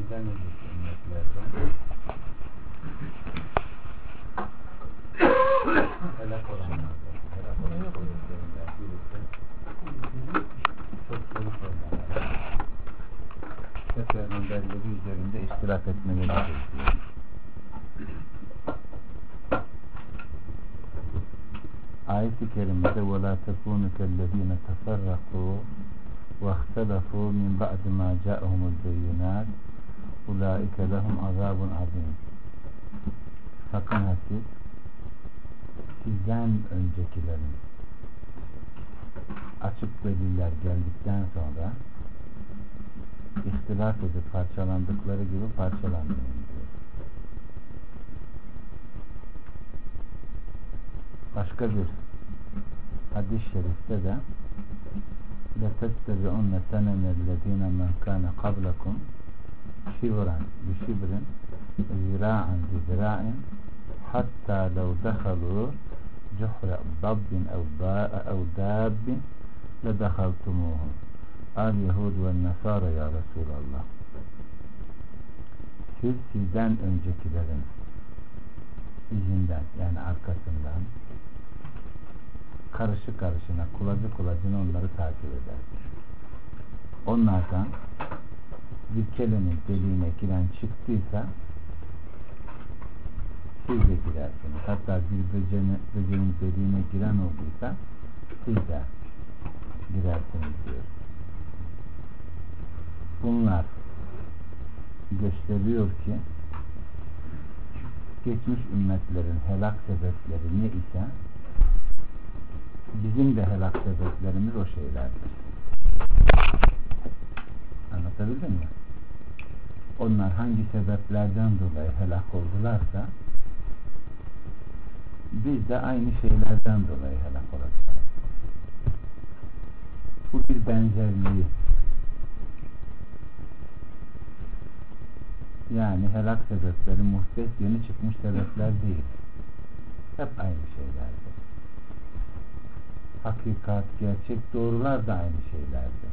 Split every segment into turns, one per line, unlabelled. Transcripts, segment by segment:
sizden önceki ümmetlerden helak olanlardan, helak olan kuvvetlerinden birisi topluluk olmaları ve peygamberleri üzerinde iştirak etmeleridir diyor. Ayet-i kerimede وَلَا تَكُونُ كَالَّذ۪ينَ تَفَرَّقُوا وَاخْتَلَفُوا مِنْ بَعْدِ مَا جَاءَهُمُ الْبَيِّنَاتِ اُولَٰئِكَ لَهُمْ عَذَابٌ عَظِيمٌ. Sakın ha sizden öncekilerin açık deliller geldikten sonra ihtilaf edip parçalandıkları gibi parçalanmayın diyor. Başka bir hadis-i şerifte de لَتَتَّبِعُنَّ سَنَنَ الَّذ۪ينَ مَنْ كَانَ قَبْلَكُمْ شِبْرًا بِشِبْرٍ زِرَاعًا بِزِرَاعٍ حَتَّى لَوْ دَخَلُوا جُحْرَ ضَبٍّ اَوْ دَابٍ لَدَخَلْتُمُوهُ الْيَهُودُ وَالنَّصَارَ ya Resulallah. Siz sizden öncekilerin izinden, yani arkasından karışı karışına, kulacı kulacına onları takip eder. Onlardan bir kelenin deliğine giren çıktıysa siz de girersiniz. Hatta bir böceğin deliğine giren olduysa siz de girersiniz diyor. Bunlar gösteriyor ki geçmiş ümmetlerin helak sebepleri ne ise bizim de helak sebeplerimiz o şeylerdir. Anlatabildim mi? Onlar hangi sebeplerden dolayı helak oldularsa biz de aynı şeylerden dolayı helak olacağız. Bu bir benzerliği, yani helak sebepleri muhtes yeni çıkmış sebepler değil. Hep aynı şeylerdir. Hakikat, gerçek, doğrular da aynı şeylerdir.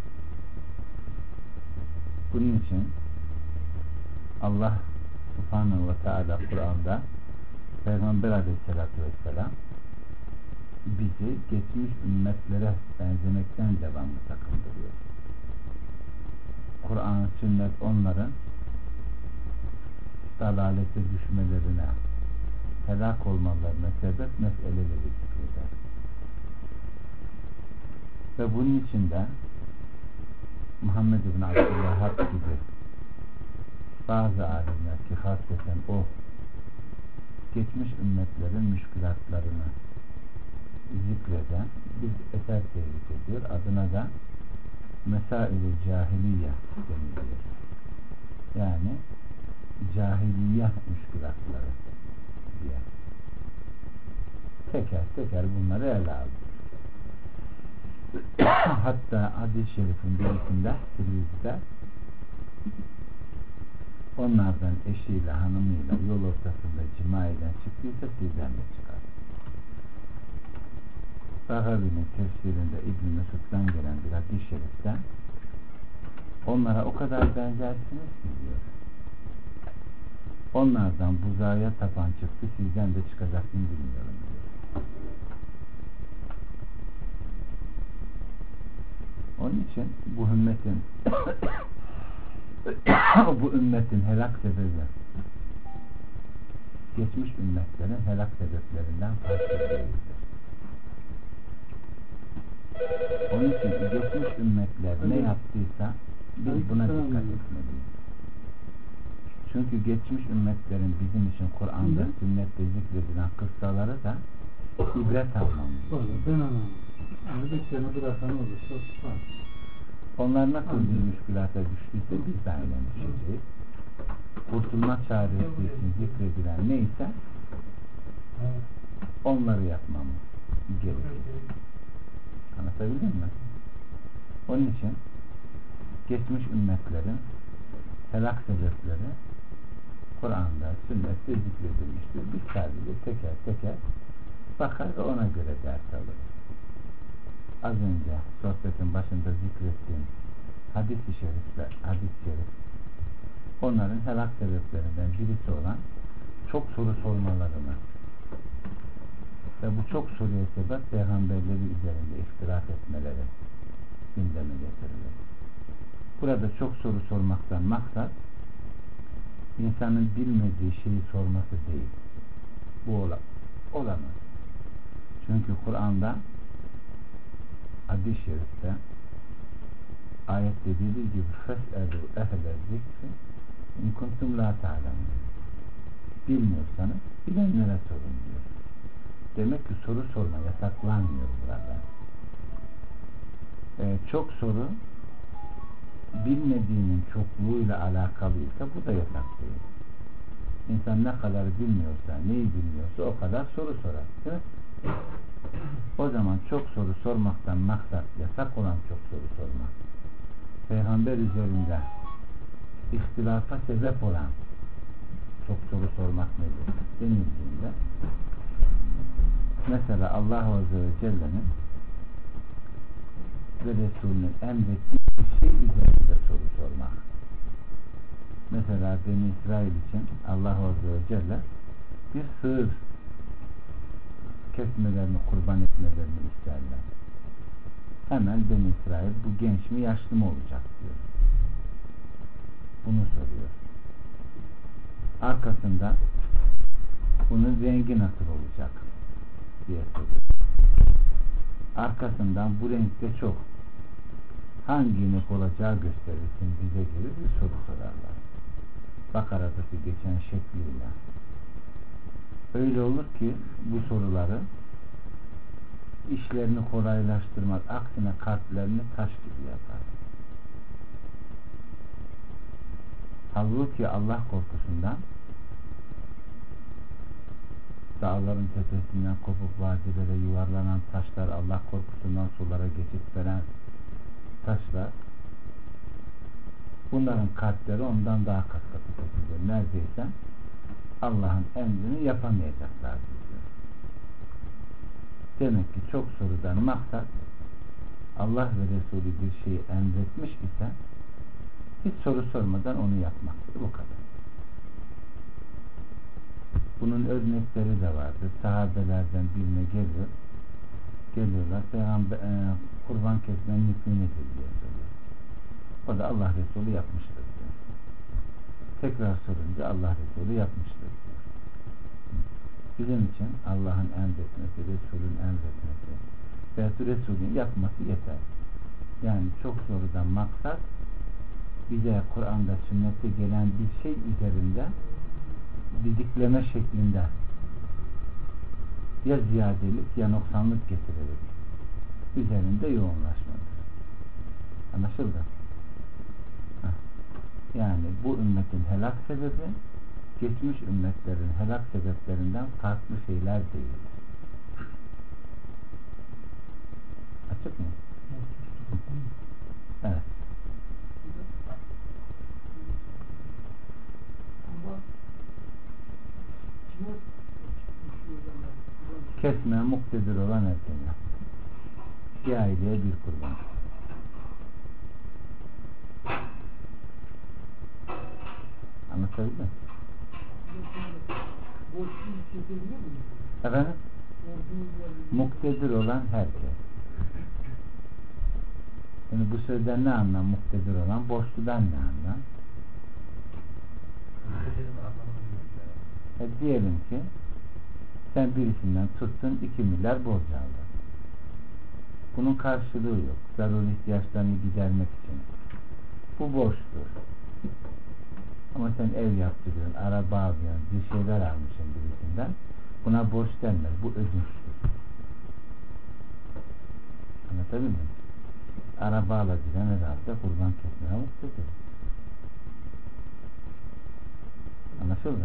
Bunun için Allah Subhanahu ve Teala Kur'an'da Peygamber Aleyhisselatü Vesselam bizi geçmiş ümmetlere benzemekten devamlı sakındırıyor. Kur'an, sünnet onların dalalete düşmelerine, helak olmalarına sebep meseleleri zikreder. Ve bunun için de Muhammed bin Abdülvahhab gibi bazı alimler ki hasreten o geçmiş ümmetlerin müşkülatlarını zikreden bir eser tevhid ediyor. Adına da Mesail-i Cahiliye deniliyor. Yani cahiliye müşkülatları diye. Teker teker bunları ele aldı. Hatta hadis-i şerifin birisinde Tirmizi'de onlardan eşiyle hanımıyla yol ortasında cima eden çıktıysa sizden de çıkar. Sahabe'nin tefsirinde İbn-i Mesud'dan gelen bir hadis-i şerifte onlara o kadar benzersiniz ki diyor. Onlardan buzağıya tapan çıktı, sizden de çıkacak mı bilmiyorum diyor. Onun için bu ümmetin helak sebebi geçmiş ümmetlerin helak sebeplerinden farklı değildir. Onun için geçmiş ümmetler ne yaptıysa biz buna dikkat etmeliyiz. Çünkü geçmiş ümmetlerin bizim için Kur'an'da, sünnette zikredilen kıssaları da ibret almamız.
Ben anlamadım. Anladıklarını bırakan olursa
onlar nasıl bir müşkülata düştüyse biz de aynen düşeceğiz. Kurtulma çaresi için zikredilen neyse onları yapmamız gerekir. Anlatabildim mi? Onun için geçmiş ümmetlerin helak sebepleri Kur'an'da, sünnette zikredilmiştir. Biz sadece teker teker bakar ve ona göre ders alırız. Az önce sohbetin başında zikrettiğim hadis-i şerif onların helak sebeplerinden birisi olan çok soru sormalarına ve bu çok soruya sebep peygamberleri üzerinde ihtilaf etmeleri gündeme getirilir. Burada çok soru sormaktan maksat insanın bilmediği şeyi sorması değil. Bu olamaz. Çünkü Kur'an'da hadis-i şerifte ayette dediği gibi fes'elu ehle zikri in kuntum la ta'lemun. Bilmiyorsanız bilenlere sorun diyor. Demek ki soru sorma yasaklanmıyor burada. Çok soru bilmediğinin çokluğuyla alakalıysa bu da yasak değil. İnsan ne kadar bilmiyorsa, neyi bilmiyorsa o kadar soru sorar. Değil mi? O zaman çok soru sormaktan maksat yasak olan çok soru sormak. Peygamber üzerinde ihtilafa sebep olan çok soru sormak nedir denildiğinde mesela Allah Azze ve Celle'nin ve Resulünün emrettiği bir şey üzerinde soru sormak. Mesela Beni İsrail için Allah Azze ve Celle bir sığır kesmelerini, kurban etmelerini isterler. Hemen Beni İsrail bu genç mi yaşlı mı olacak diyor. Bunu soruyor. Arkasında bunun rengi nasıl olacak diye soruyor. Arkasından bu renkte çok hangi inek olacağı gösterirsin bize gibi bir soru sorarlar. Bakara'daki geçen şekliyle. Öyle olur ki bu soruları işlerini kolaylaştırmaz. Aksine kalplerini taş gibi yapar. Halbuki Allah korkusundan dağların tepesinden kopup vadilere yuvarlanan taşlar, Allah korkusundan sulara geçip veren taşlar, bunların kalpleri ondan daha kat katı tutuluyor. Neredeyse Allah'ın emrini yapamayacaklar diyor. Demek ki çok sorudan maksat Allah ve Resulü bir şeyi emretmiş ise hiç soru sormadan onu yapmaktır. Bu kadar. Bunun örnekleri de vardır. Sahabelerden birine geliyorlar. Peygamber kurban kesmenin hükmü nedir diye soruyor. O da Allah Resulü yapmıştır diyor. Tekrar sorunca Allah Resulü yapmıştır diyor. Bizim için Allah'ın emretmesi, Resul'ün emretmesi ve Resul'ün yapması yeter. Yani çok sorudan maksat bize Kur'an'da, sünnette gelen bir şey üzerinde didikleme şeklinde ya ziyadelik ya noksanlık getirerek üzerinde yoğunlaşmadır. Anlaşıldı? Yani bu ümmetin helak sebebi geçmiş ümmetlerin helak sebeplerinden farklı şeyler değildir. Açık mı? Evet. Kesmeye muktedir olan erkekler. Bir aileye bir kurban. Anlatabildim mi? Efendim? Muktedir olan herkes. Yani bu sözden ne anlam muktedir olan? Borçludan ne anlam? Diyelim ki sen birisinden tuttun 2 milyar borç aldın. Bunun karşılığı yok. Zaruri ihtiyaçlarını gidermek için. Bu borçtur. Ama sen ev yaptırıyorsun, araba alıyorsun, bir şeyler almışsın birisinden. Buna borç denmez. Bu ödünçtür. Anlatabildim mi? Araba alabilen herhalde kurban kesmeye muktedir. Anlaşıldı?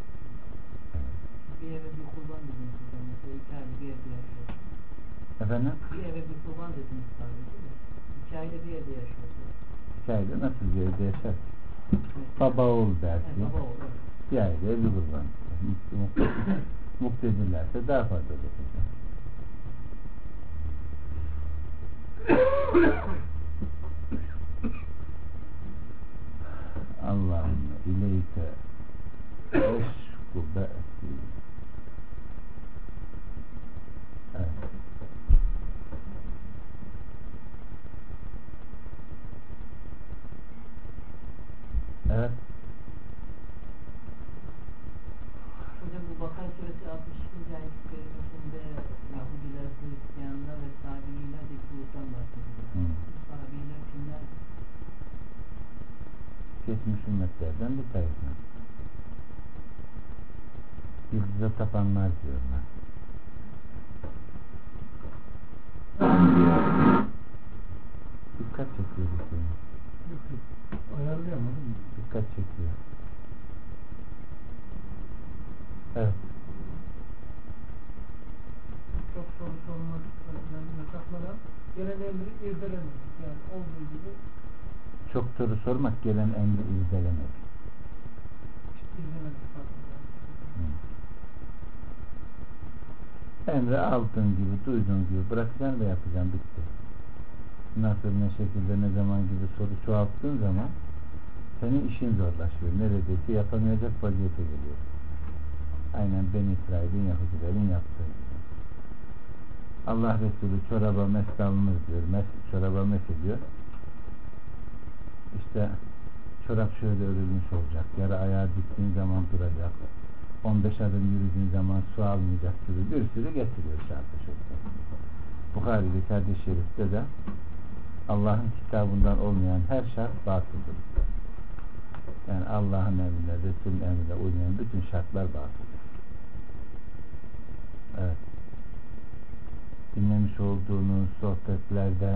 Bir eve bir kurban dediniz hocam. Mesela 2 ayda bir evde yaşıyorsa.
Efendim?
Bir eve bir kurban dediniz sadece de. 2 ayda bir evde yaşıyorsa.
2 ayda nasıl bir evde yaşar? Baba oğul belki.
Baba oğul.
Bir ayda bir kurban. Muktedirlerse daha fazla olacak. Allah'ım. ileyke eşku be'si. Evet. Evet.
Hocam bu Bakara suresi 62. ayet kerimesinde Yahudiler, Hristiyanlar ve Sabiiler de gruptan bahsediyor. Bu Sabiiler kimler?
Geçmiş ümmetlerden bir tayfa. Yıldıza tapanlar diyorlar. Dikkat çekiyor bir şey.
Ayarlayamadım mı?
Dikkat çekiyor. Evet.
Çok soru sormak yasaklara gelen emri irdelemek. Yani olduğu gibi
Çok soru sormak, gelen emri irdelemek.
irdelemek farklı.
Emri aldığın gibi, duyduğun gibi bırakacaksın ve yapacaksın, bitti. Nasıl, ne şekilde, ne zaman gibi soru çoğalttığın zaman senin işin zorlaşıyor. Neredeyse yapamayacak vaziyete geliyor. Aynen Beni İsrail'in, Yahudilerin yaptığı gibi. Allah Resulü çoraba mes alınır diyor. Çoraba mes ediyor. İşte çorap şöyle örülmüş olacak. Yarı ayağı diktiğin zaman duracak. 15 adım yürüdüğün zaman su almayacak gibi bir sürü getiriyor şartı şurada. Bukhari'deki hadis-i şerifte de Allah'ın kitabından olmayan her şart batıldır. Yani Allah'ın emrine, Resul'ün emrine uymayan bütün şartlar batıldır. Evet. Dinlemiş olduğunuz sohbetlerde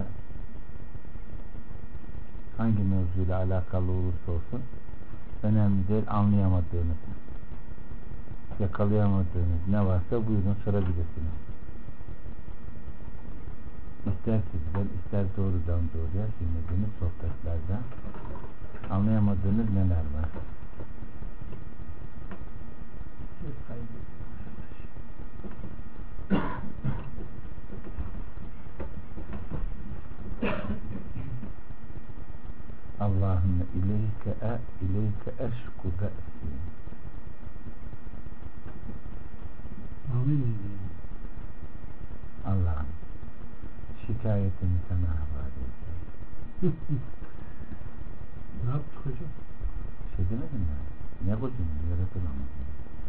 hangi mevzuyla alakalı olursa olsun önemli değil, anlayamadığınız, yakalayamadığınız ne varsa buyurun sorabilirsiniz. İster sizden, ister doğrudan doğruya dinlediğiniz sohbetlerde anlayamadığınız neler var?
Ses kaybediyor.
Allahümme ileyke eşku be'si.
Amin.
Allah'ım şikayetimi sana havale ediyorum.
Ne yaptık hocam?
Şey demedim ya. Ne kocuğum yaratılamadım.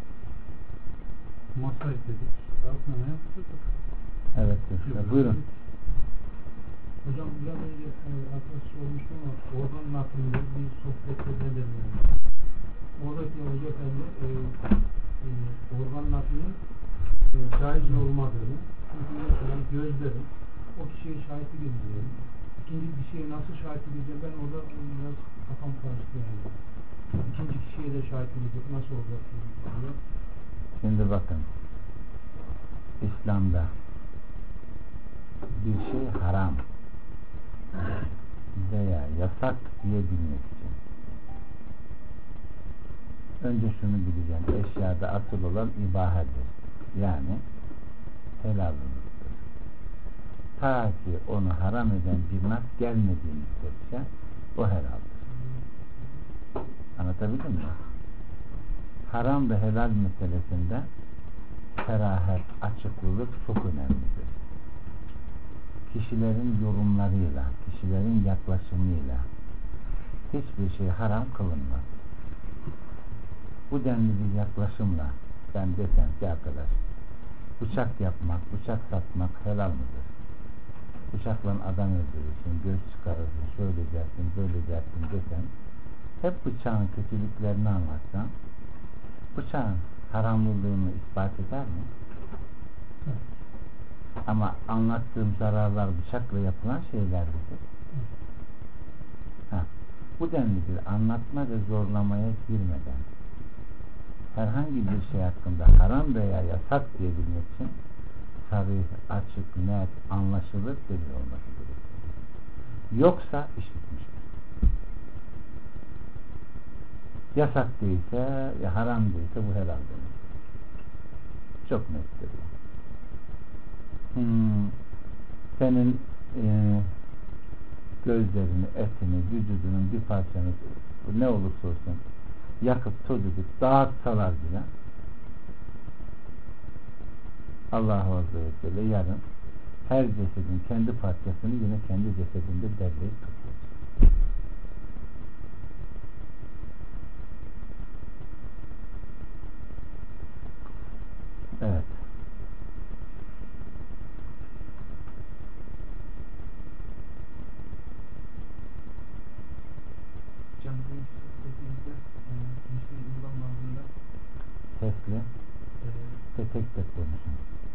Masaj dedik. Altına ne yaptık?
Evet çocuklar buyurun.
Hocam biraz önce arkadaş sormuştu ama oradan hakkında bir sohbette dedim. Oradaki Hoca Efendi organ naklinin caiz olmadığını, çünkü mesela gözlerim o kişiye şahitlik edeceğim. İkinci kişiye nasıl şahitlik edeceğim, ben orada biraz kafam karıştı yani. İkinci kişiye de şahitlik edecek, nasıl olacak diye.
Şimdi bakın, İslam'da bir şey haram veya yasak diyebilmek için önce şunu bileceksin: eşyada asıl olan ibahadır, yani helallılıktır. Ta ki onu haram eden bir nas gelmediği müddetçe o helaldir. Anlatabildim mi? Haram ve helal meselesinde serahat, açıklılık çok önemlidir. Kişilerin yorumlarıyla, kişilerin yaklaşımıyla hiçbir şey haram kılınmaz. Bu denli bir yaklaşımla ben desem ki arkadaş, bıçak yapmak, bıçak satmak helal mıdır? Bıçakla adam öldürürsün, göz çıkarırsın, şöyle dersin, böyle dersin desem, hep bıçağın kötülüklerini anlatsam, bıçağın haramlılığını ispat eder mi?
Evet.
Ama anlattığım zararlar bıçakla yapılan şeylerdir. Bu denli bir anlatma ve zorlamaya girmeden herhangi bir şey hakkında haram veya yasak diyebilmek için sarih, açık, net, anlaşılır delil olması gerekir. Yoksa iş bitmiştir. Yasak değilse, ya haram değilse bu helal demek. Çok nettir bu. Senin gözlerini, etini, vücudunun bir parçanı ne olursa olsun yakıp toz edip dağıtsalar bile Allah Azze ve Celle yarın her cesedin kendi parçasını yine kendi cesedinde derleyip tutuyor. Evet. Sesli ve tek tek konuşun.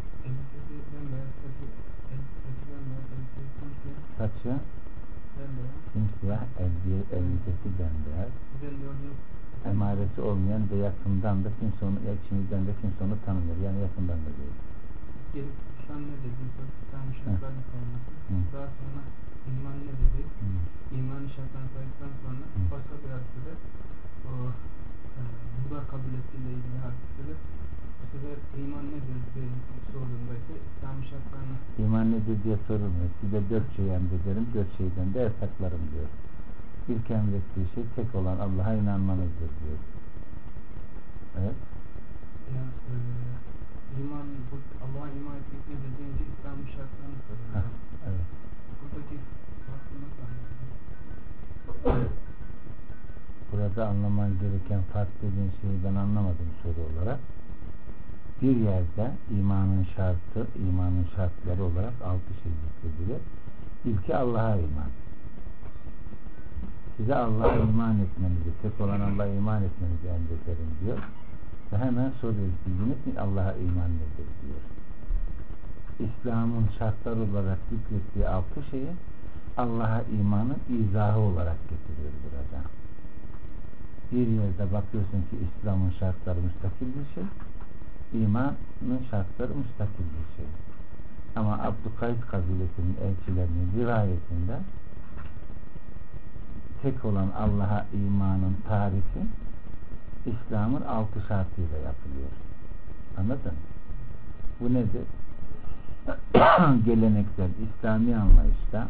Saçı simsiyah, elbisesi bembeyaz, emaresi olmayan ve yakından da kimse onu, içimizden de kimse onu tanımıyor. Yani yakından da değil.
Gelip sen ne dedin? İslam şartlarını sayması. Daha sonra iman ne dedi? İmanı şartlarını saydıktan sonra başka bir hadisede o bunlar kabul ettiğiyle ilgili hadisede bu sefer iman nedir diye sorduğunda ise İslam şartlarını
İman nedir diye sorulmuyor. Size 4 şey emrederim, 4 şeyden de yasaklarım diyor. İlk emrettiği şey tek olan Allah'a inanmanızdır diyor. Evet.
Ya, iman, Allah'a iman etmek nedir deyince İslam şartlarını soruyor.
Evet.
Buradaki farkı nasıl anladın?
Burada anlaman gereken fark dediğin şeyi ben anlamadım soru olarak. Bir yerde imanın şartları olarak 6 şey zikredilir. İlki Allah'a iman. Size Allah'a iman etmenizi, tek olan Allah'a iman etmenizi emrederim diyor. Ve hemen soruyor, biliniz mi Allah'a iman nedir diyor. İslam'ın şartları olarak zikrettiği 6 şeyi Allah'a imanın izahı olarak getiriyor burada. Bir yerde bakıyorsun ki İslam'ın şartları müstakil bir şey, imanın şartları müstakil bir şey. Ama Abdülkays kabilesinin elçilerinin rivayetinde tek olan Allah'a imanın tarifi İslam'ın 6 şartıyla yapılıyor. Anladın mı? Bu nedir? Geleneksel İslami anlayışta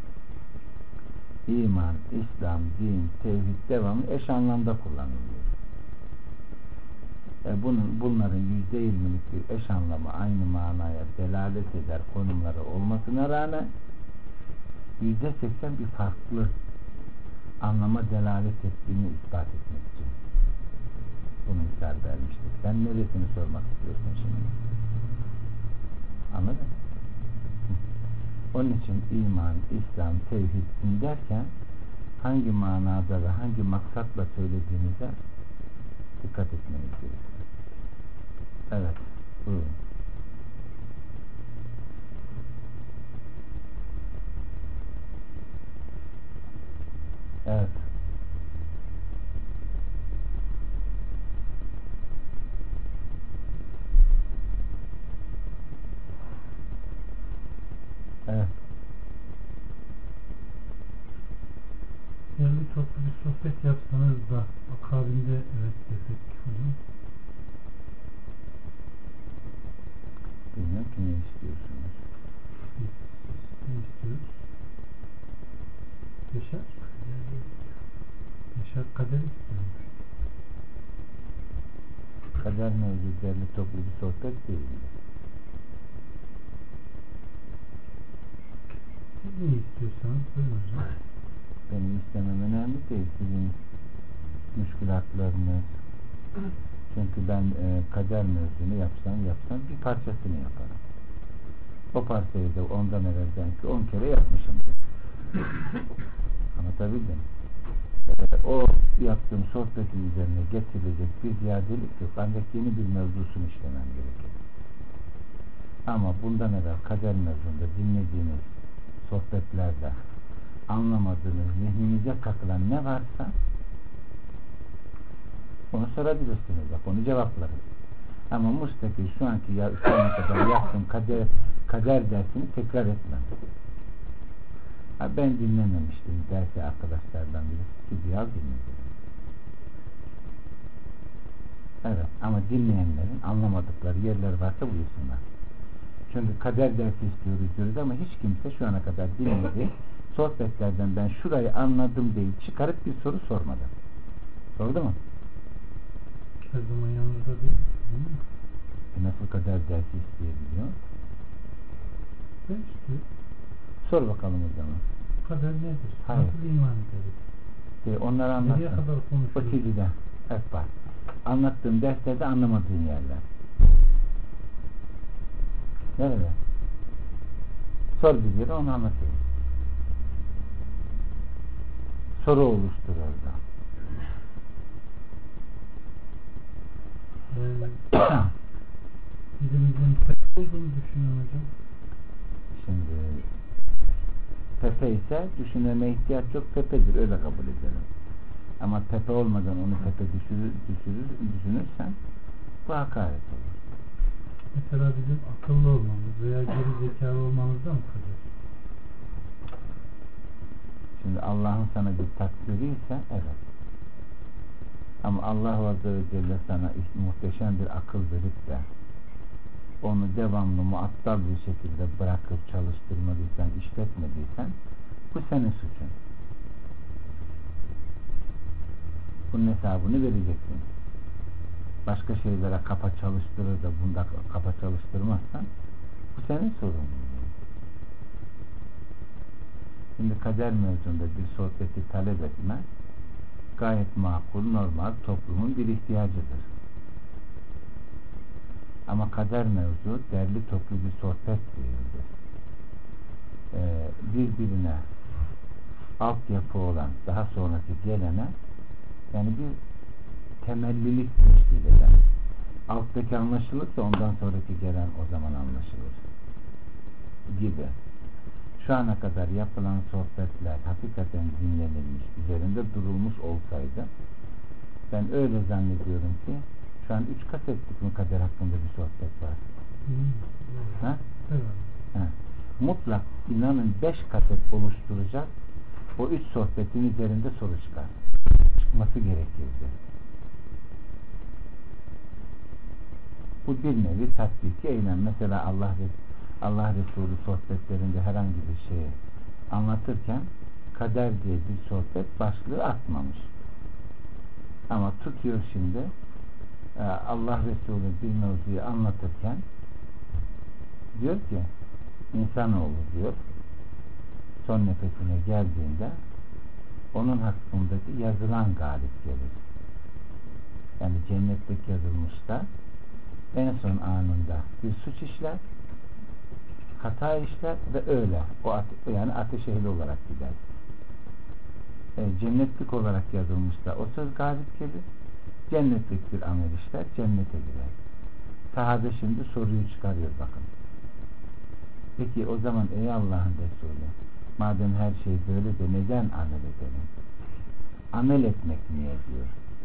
iman, İslam, din, tevhid devamlı eş anlamda kullanılıyor. Bunların %20'lik bir eş anlamı aynı manaya delalet eder konumları olmasına rağmen %80 bir farklı anlama delalet ettiğini ispat etmek için bunu misal vermiştik. Sen neresini sormak istiyorsun şimdi? Anladın mı? Onun için iman, İslam, tevhid, din derken hangi manada ve hangi maksatla söylediğinize dikkat etmeniz gerekiyor. Evet, buyurun. Evet. Evet.
Yerli toplu bir sohbet yapsanız da akabinde evet desek hocam.
Bilmiyorum ki ne istiyorsunuz?
Biz ne istiyoruz? Yaşar kader istiyormuş.
Kader mevzu derli toplu bir sohbet değil.
Siz ne istiyorsanız buyurun hocam.
Benim istemem önemli değil. Sizin müşkülatlarınız. Çünkü ben kader mevzunu yapsam bir parçasını yaparım. O parçayı da ondan evvel belki 10 kere yapmışımdır. Anlatabildim. O yaptığım sohbetin üzerine getirilecek bir ziyadelik yok. Ancak yeni bir mevzusunu işlemem gerekir. Ama bundan evvel kader mevzunda dinlediğiniz sohbetlerde anlamadığınız, zihninize takılan ne varsa onu sorabilirsiniz. Bak onu cevaplarız. Ama mustakil şu ana kadar yaptığım kader dersini tekrar etmem. Ben dinlememiştim dersi arkadaşlardan birisi. Sizi al dinledim. Evet ama dinleyenlerin anlamadıkları yerler varsa buyursunlar. Çünkü kader dersi istiyoruz diyoruz ama hiç kimse şu ana kadar dinledi. Sohbetlerden ben şurayı anladım değil çıkarıp bir soru sormadı. Sordu mu?
her zaman yanınızda değil mi?
Nasıl kader dersi isteyebiliyor?
Ben istiyorum.
Sor bakalım o zaman.
Kader nedir?
Hayır.
Nasıl iman ederiz?
Onları
Nereye
anlatsın.
kadar
O
konuşuyoruz?
çizgide. Hep var. Anlattığım derslerde anlamadığın yerler. Nerede? Sor bir yere, onu anlatayım. Soru oluştur orada.
Dilimizin tek olduğunu düşünüyorum hocam.
Şimdi Pepe ise düşünmeme ihtiyaç yok, Pepe'dir, öyle kabul edelim. Ama Pepe olmadan onu Pepe düşünürsen bu hakaret olur.
Mesela bizim akıllı olmamız veya geri zekalı olmamızda mı kalır?
Şimdi Allah'ın sana bir takdiri ise evet. Ama Allah Azze ve Celle sana muhteşem bir akıl verip de onu devamlı muattal bir şekilde bırakıp çalıştırmadıysan, işletmediysen bu senin suçun. Bunun hesabını vereceksin. Başka şeylere kafa çalıştırır da bunda kafa çalıştırmazsan bu senin sorumluluğun. Şimdi kader mevzunda bir sohbeti talep etme gayet makul, normal, toplumun bir ihtiyacıdır. Ama kader mevzu derli toplu bir sohbet değildir. Birbirine altyapı olan daha sonraki gelene yani bir temellilik teşkil eden, alttaki anlaşılırsa ondan sonraki gelen o zaman anlaşılır gibi. Şu ana kadar yapılan sohbetler hakikaten dinlenilmiş, üzerinde durulmuş olsaydı ben öyle zannediyorum ki şu an 3 kasetlik mi kader hakkında bir sohbet var? Ha?
Evet.
Ha. Mutlak inanın 5 kaset oluşturacak o 3 sohbetin üzerinde soru çıkar. Çıkması gerekirdi. Bu bir nevi tatbiki eylem. Mesela Allah Resulü sohbetlerinde herhangi bir şeyi anlatırken kader diye bir sohbet başlığı atmamış. Ama tutuyor şimdi Allah Resulü bir mevzuyu anlatırken diyor ki insanoğlu diyor son nefesine geldiğinde onun hakkındaki yazılan galip gelir. Yani cennetteki yazılmışta en son anında bir suç işler, hata işler ve öyle yani ateş ehli olarak gider. Cennetlik olarak yazılmışta o söz galip gelir, cennetlik bir amel işler, cennete girer. Sahabe şimdi soruyu çıkarıyor bakın. Peki o zaman ey Allah'ın Resulü, madem her şey böyle de neden amel edelim? Amel etmek niye diyor?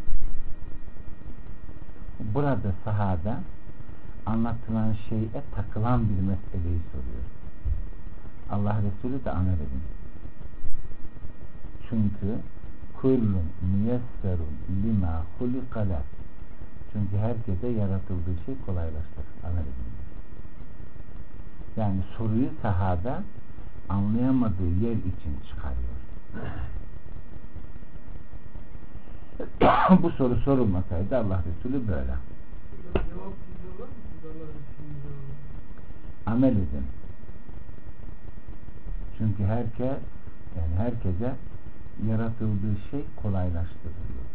Burada sahabe anlatılan şeye takılan bir meseleyi soruyor. Allah Resulü de amel edin. Çünkü kullun müyesserun lima hulikale. Çünkü herkese yaratıldığı şey kolaylaştır. Amel edin. Yani soruyu sahabe anlayamadığı yer için çıkarıyor. Bu soru sorulmasaydı Allah Resulü böyle. Amel edin. Çünkü herkese yaratıldığı şey kolaylaştırılıyor.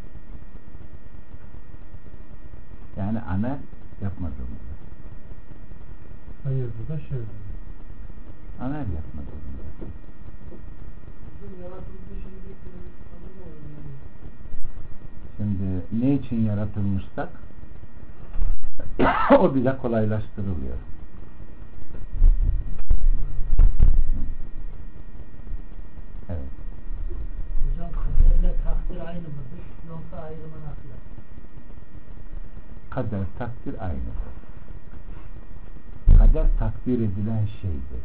Yani amel yapmadığımızda.
Hayırdır da şerdir.
Amel yapmadığımızda. Şimdi ne için yaratılmışsak o bize kolaylaştırılıyor. Evet.
Hocam kaderle takdir aynı mıdır? Yoksa ayrımı nasıl?
Kader, takdir aynıdır. Kader takdir edilen şeydir.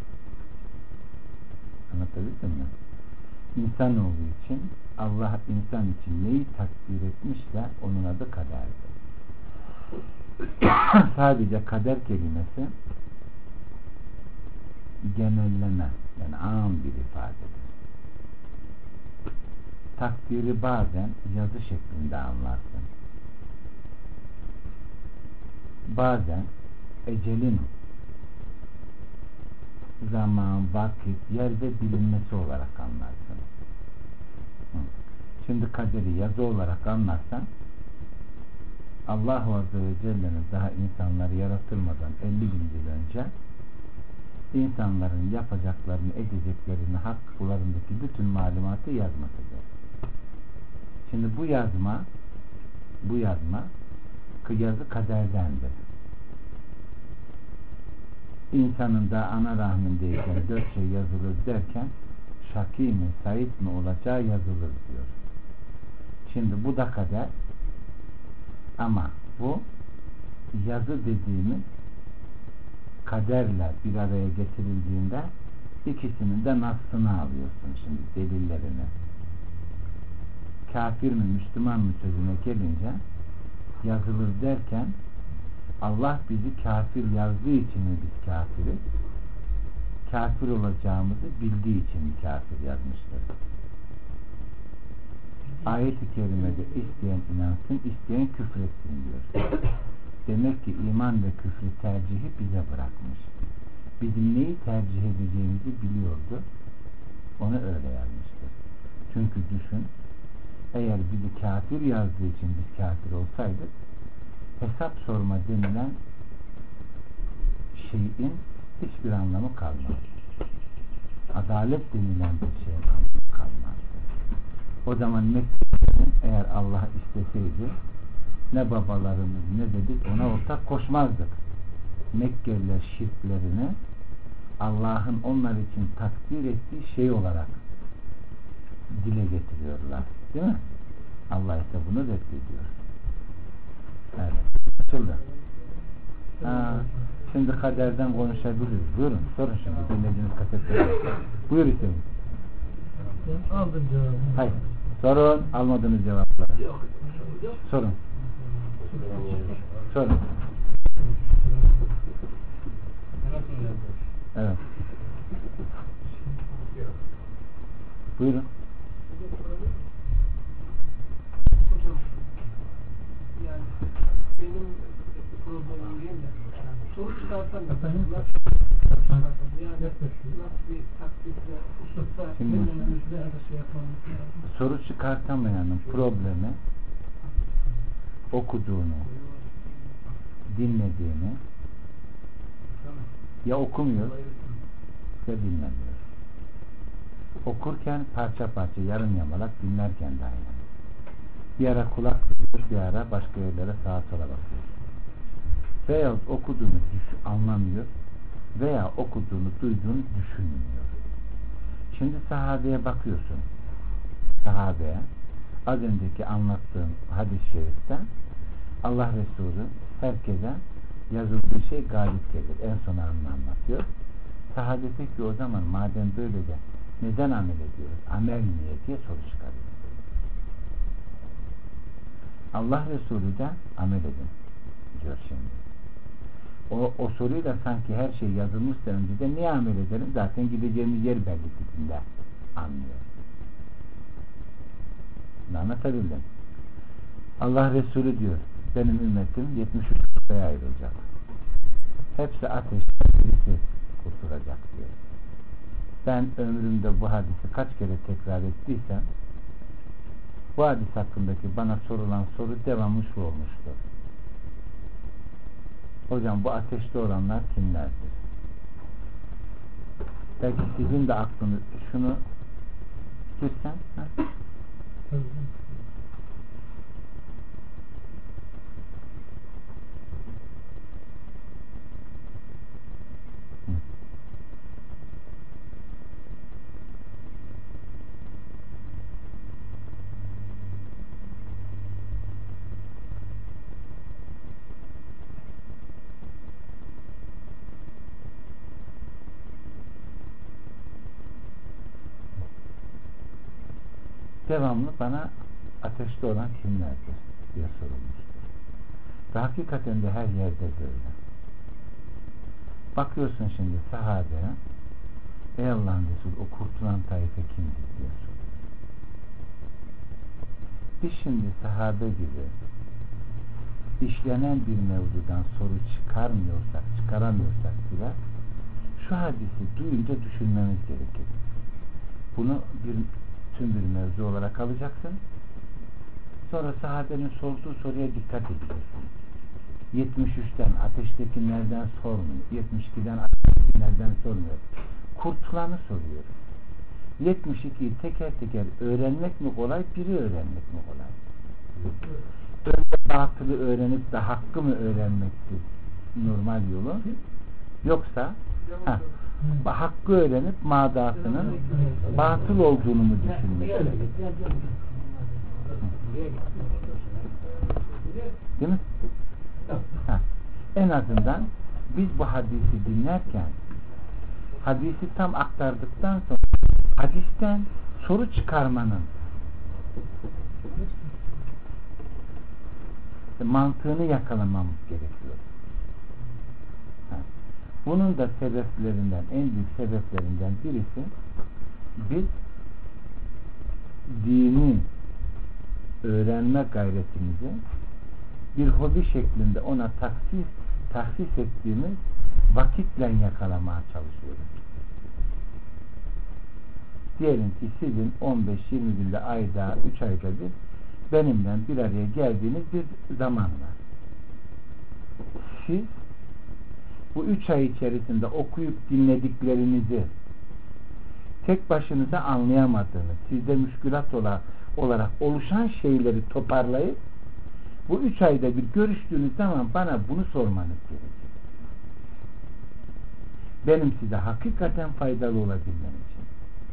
Anlatabildim mi? İnsanoğlu için Allah insan için neyi takdir etmişse onun adı kaderdir. Sadece kader kelimesi genelleme, yani am bir ifadedir. Takdiri bazen yazı şeklinde anlarsın. bazen ecelin zaman, vakit, yer ve bilinmesi olarak anlarsın. Şimdi kaderi yazı olarak anlarsan, Allah-u Azze ve Celle'nin daha insanları yaratılmadan 50 bin yıl önce insanların yapacaklarını, edeceklerini, haklarındaki bütün malumatı yazmasıdır. Şimdi bu yazma yazı kaderdendir. İnsanın da ana rahmindeyken 4 şey yazılır derken şakî mi, said mi olacağı yazılır diyor. Şimdi bu da kader, ama bu yazı dediğimiz kaderle bir araya getirildiğinde ikisinin de nassını alıyorsun şimdi, delillerini. Kafir mi, Müslüman mı sözüne gelince yazılır derken Allah bizi kafir yazdığı için mi biz kafiriz? Kafir olacağımızı bildiği için mi kafir yazmıştır? Ayet-i kerimede isteyen inansın, isteyen küfretsin diyor. Demek ki iman ve küfrü tercihi bize bırakmış. Bizim neyi tercih edeceğimizi biliyordu. Onu öyle yazmıştır. Çünkü düşün, eğer bizi kafir yazdığı için biz kafir olsaydık, hesap sorma denilen şeyin hiçbir anlamı kalmaz. Adalet denilen bir şeyin anlamı kalmaz. O zaman Mekke'nin eğer Allah isteseydi ne babalarımız ne de biz ona ortak koşmazdık. Mekkeliler şirklerini Allah'ın onlar için takdir ettiği şey olarak dile getiriyorlar. Değil mi? Allah ise bunu reddediyor. Evet. Açıldı. Şimdi kaderden konuşabiliriz. Buyurun. Sorun şimdi. Dinlediğiniz kasetleri. Buyur Hüseyin.
Ben aldım cevabı.
Hayır. Sorun. Almadığınız cevaplar. Sorun. Sorun. Evet. Buyurun.
Hocam, yani benim problemim değil de soru çıkarsam yani nasıl bir taktikle, usulsa önümüzde ya da şey yapmamız lazım.
Soru çıkartamayanın problemi okuduğunu, dinlediğini ya okumuyor ya dinlemiyor. Okurken parça parça, yarım yamalak, dinlerken de aynı. Bir ara kulak tutuyor, bir ara başka yerlere sağa sola bakıyor. Veya okuduğunu anlamıyor veya okuduğunu, duyduğunu düşünmüyor. Şimdi sahabeye bakıyorsun. Sahabeye az önceki anlattığım hadis-i şerifte Allah Resulü herkese yazıldığı şey galip gelir. En son anlatıyor. Sahabe peki o zaman madem böyle de neden amel ediyoruz? Amel niye diye soru çıkarıyor. Allah Resulü de amel edin diyor şimdi. O soruyla sanki her şey yazılmışsa önceden niye amel edelim? Zaten gideceğimiz yer belli tipinde anlıyor. Anlatabildim. Allah Resulü diyor benim ümmetim 73 sıraya ayrılacak. Hepsi ateşten, birisi kurtulacak diyor. Ben ömrümde bu hadisi kaç kere tekrar ettiysem bu hadis hakkındaki bana sorulan soru devamlı şu olmuştur. Hocam bu ateşte olanlar kimlerdir? Belki sizin de aklınız şunu istersen devamlı bana ateşte olan kimlerdir diye sorulmuştur. Ve hakikaten de her yerde böyle. Bakıyorsun şimdi sahabeye, ey Allah'ın Resulü o kurtulan taife kimdir diye soruyor. Biz şimdi sahabe gibi işlenen bir mevzudan soru çıkaramıyorsak bile şu hadisi duyunca düşünmemiz gerekir. Bunu tüm bir mevzu olarak alacaksın. Sonra sahabenin sorduğu soruya dikkat edeceksin. 73'ten ateştekilerden sormuyor. 72'den ateştekilerden sormuyor. Kurtulanı soruyor. 72'yi teker teker öğrenmek mi kolay, biri öğrenmek mi kolay? Önce batılı öğrenip de hakkı mı öğrenmektir normal yolu? Yoksa hakkı öğrenip madasının batıl olduğunu mu düşünmek? Değil mi? En azından biz bu hadisi dinlerken hadisi tam aktardıktan sonra hadisten soru çıkarmanın mantığını yakalamamız gerekiyor. Bunun da sebeplerinden, en büyük sebeplerinden birisi biz dini öğrenme gayretimizi bir hobi şeklinde ona tahsis ettiğimiz vakitle yakalamaya çalışıyoruz. Diyelim ki sizin 15-20 günde, ayda, 3 ayda bir benimle bir araya geldiğiniz bir zaman var. Siz bu 3 ay içerisinde okuyup dinlediklerinizi tek başınıza anlayamadığınız, sizde müşkülat olarak oluşan şeyleri toparlayıp bu 3 ayda bir görüştüğünüz zaman bana bunu sormanız gerekir. Benim size hakikaten faydalı olabilmem için.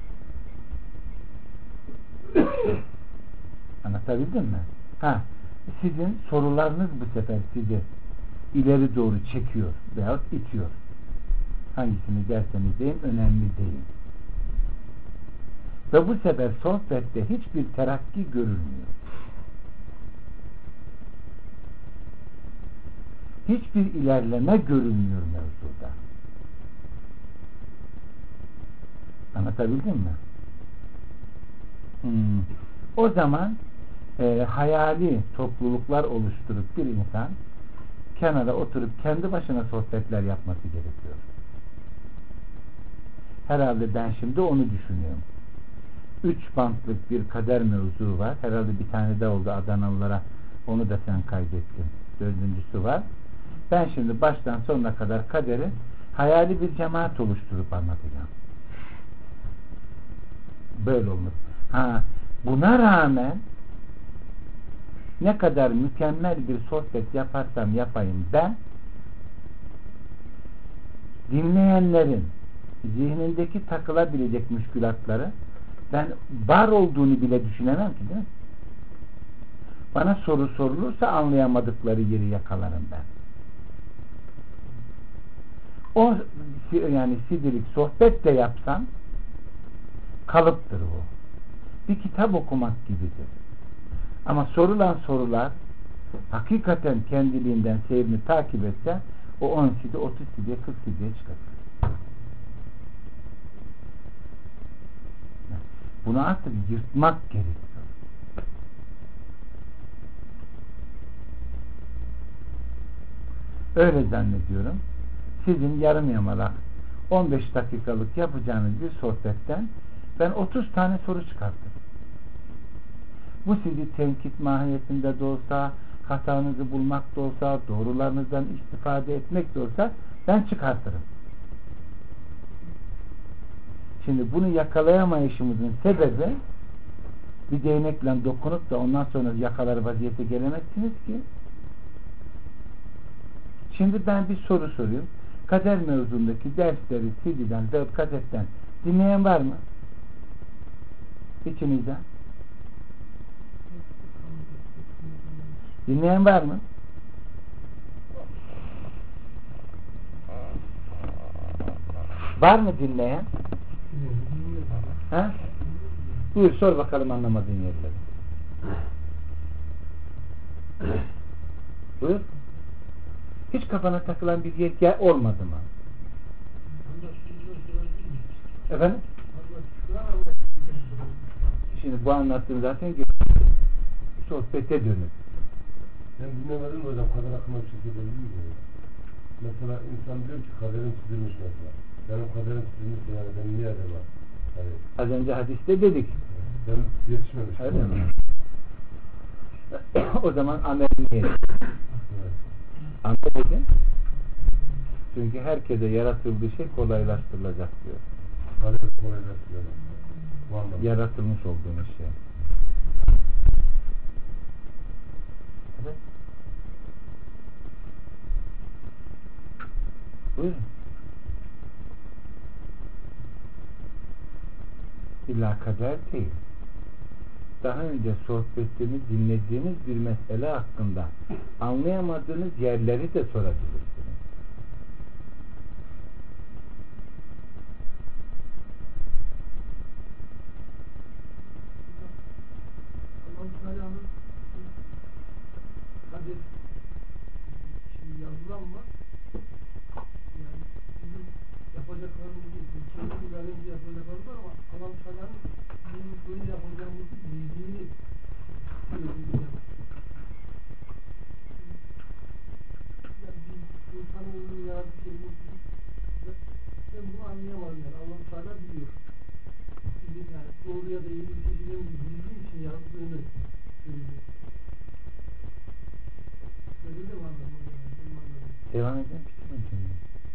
Anlatabildim mi? Sizin sorularınız bu sefer sizi ileri doğru çekiyor veyahut itiyor. Hangisini derseniz deyin, önemli değil. Ve bu sefer sohbette hiçbir terakki görülmüyor. Hiçbir ilerleme görülmüyor mevzuda. Anlatabildim mi? O zaman hayali topluluklar oluşturup bir insan kenara oturup kendi başına sohbetler yapması gerekiyor. Herhalde ben şimdi onu düşünüyorum. 3 bantlık bir kader mevzu var. Herhalde bir tane de oldu Adanalılara. Onu da sen kaydettin. 4.'sü var. Ben şimdi baştan sonuna kadar kaderi hayali bir cemaat oluşturup anlatacağım. Böyle olmuş. Buna rağmen ne kadar mükemmel bir sohbet yaparsam yapayım ben dinleyenlerin zihnindeki takılabilecek müşkülatları ben var olduğunu bile düşünemem ki, değil mi? Bana soru sorulursa anlayamadıkları yeri yakalarım ben. O yani sidirik sohbet de yapsam kalıptır o. Bir kitap okumak gibidir. Ama sorulan sorular hakikaten kendiliğinden seyrini takip etse o 10 CD, 30 CD, 40 CD'ye çıkar. Bunu artık yırtmak gerekiyor. Öyle zannediyorum. Sizin yarım yamalak 15 dakikalık yapacağınız bir sohbetten ben 30 tane soru çıkarttım. Bu sizi tenkit mahiyetinde de olsa, hatanızı bulmak da olsa, doğrularınızdan istifade etmek de olsa ben çıkartırım. Şimdi bunu yakalayamayışımızın sebebi bir değnekle dokunup da ondan sonra yakalar vaziyete gelemezsiniz ki. Şimdi ben bir soru soruyorum. Kader mevzundaki dersleri CD'den ve kasetten dinleyen var mı? İçinizden. Dinleyen var mı? Var mı dinleyen? Ha? Buyur sor bakalım anlamadığın yerleri. Buyur. Hiç kafana takılan bir yer olmadı mı? Efendim? Şimdi bu anlattığım zaten sohbete dönük.
Ben dinlemedim hocam, kader hakkında bir şey söyleyebilir miyim? Mesela insan diyor ki kaderim çizilmiş mesela. Benim kaderim çizilmiş yani ben niye acaba? Yani,
Az önce hadiste dedik.
ben yetişmemişim.
Öyle mi? O zaman amelini yedin.
Evet.
Amel edin. Çünkü herkese yaratıldığı şey kolaylaştırılacak diyor.
Kader kolaylaştırıyor. Bu anlamda.
Yaratılmış olduğunuz şey. Evet. Buyurun. İlla kader değil. Daha önce sohbetini dinlediğiniz bir mesele hakkında anlayamadığınız yerleri de sorabilirsiniz.
Allah-u Teala'nın kader şimdi yazılan var. Yani bizim yapacaklarımız değil. Kendi ilerimizi yapacaklarımız var ama Allah-u Teala'nın bizim böyle yapacağımızı bildiğini söylüyor. Yani biz insanoğlunun yarattığı şeyini ben bunu anlayamadım yani. Allah-u Teala biliyor. Bizim yani doğru ya da iyi bir seçeceğimizi bildiği için yazdığını söylüyor. Öyle mi anlamadım yani? Benim anladım.
Devam edin. Bitirin şimdi.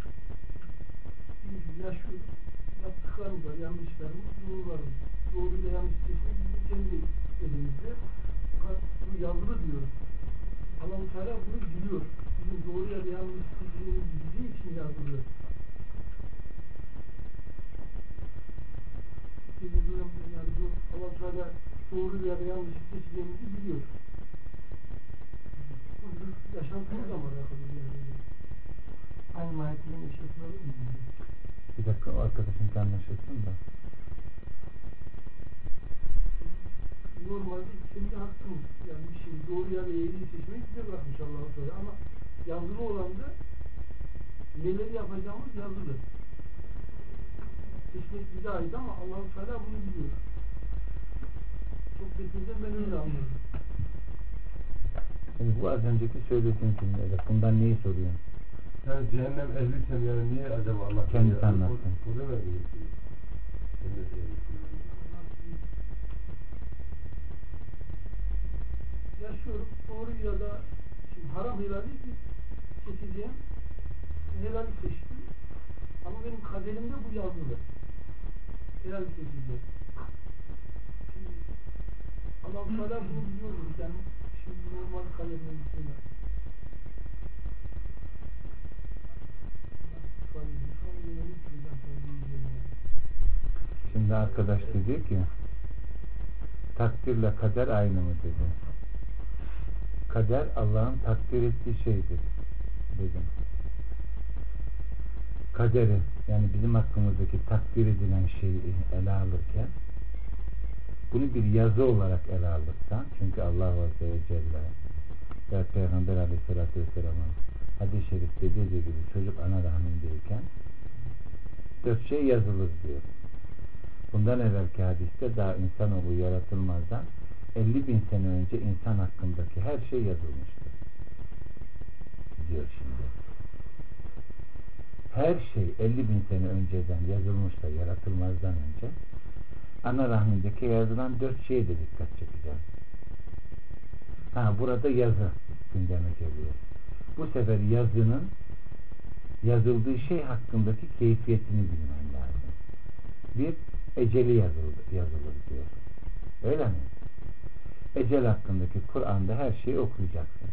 Yaşıyoruz. Yaptıklarımız var, yanlışlarımız, doğrularımız. Doğruyla yanlış seçmek bizim kendi elimizde. Fakat bu yazılı diyoruz. Allah-u Teala bunu biliyor. Bizim doğru ya da yanlış seçeceğimizi bildiği için yazılı. Yani bu Allah-u Teala doğru ya da yanlış seçeceğimizi biliyor. Bu bizim yaşantımızla mı alakalı yani? Aynı mahiyetinden bir şey soralım mı?
Bir dakika o arkadaşın anlaşılsın da.
Normalde kendi hakkımız. Yani bir şeyi doğru ya da eğriyi seçmeyi bize bırakmış Allah-u Teala. Ama yazılı olan da neleri yapacağımız yazılı. Seçmek bize ait ama Allah-u Teala bunu biliyor. Çok kesinlikle ben öyle anladım.
Şimdi bu az önceki söylediğin cümlede bundan neyi soruyorsun?
Yani cehennem ehliysem yani niye acaba Allah
Kendisi anlatsın.
O demez mi? Cennet ehliysem.
Yaşıyorum. Doğru ya da şimdi haram helali seçeceğim. Helali seçtim. Ama benim kaderimde bu yazılı. Helali seçeceğim. Şimdi Allah-u Teala bunu biliyoruz. Yani şimdi normal kaderine gitsinler.
Şimdi arkadaş dedi ki takdirle kader aynı mı dedi. Kader Allah'ın takdir ettiği şeydir dedim. Kaderi yani bizim hakkımızdaki takdir edilen şeyi ele alırken bunu bir yazı olarak ele alırsan çünkü Allah Azze ve Celle ve Peygamber Aleyhisselatü Vesselam'ın hadis-i şerifte dediği gibi çocuk ana rahmindeyken 4 şey yazılır diyor. Bundan evvelki hadiste daha insanoğlu yaratılmazdan 50.000 sene önce insan hakkındaki her şey yazılmıştır diyor şimdi. Her şey 50.000 sene önceden yazılmışsa yaratılmazdan önce ana rahmindeki yazılan 4 şeye de dikkat çekeceğim. Burada yazı gündeme geliyor. Bu sefer yazının yazıldığı şey hakkındaki keyfiyetini bilmen lazım. Bir, eceli yazılır diyor. Öyle mi? Ecel hakkındaki Kur'an'da her şeyi okuyacaksın.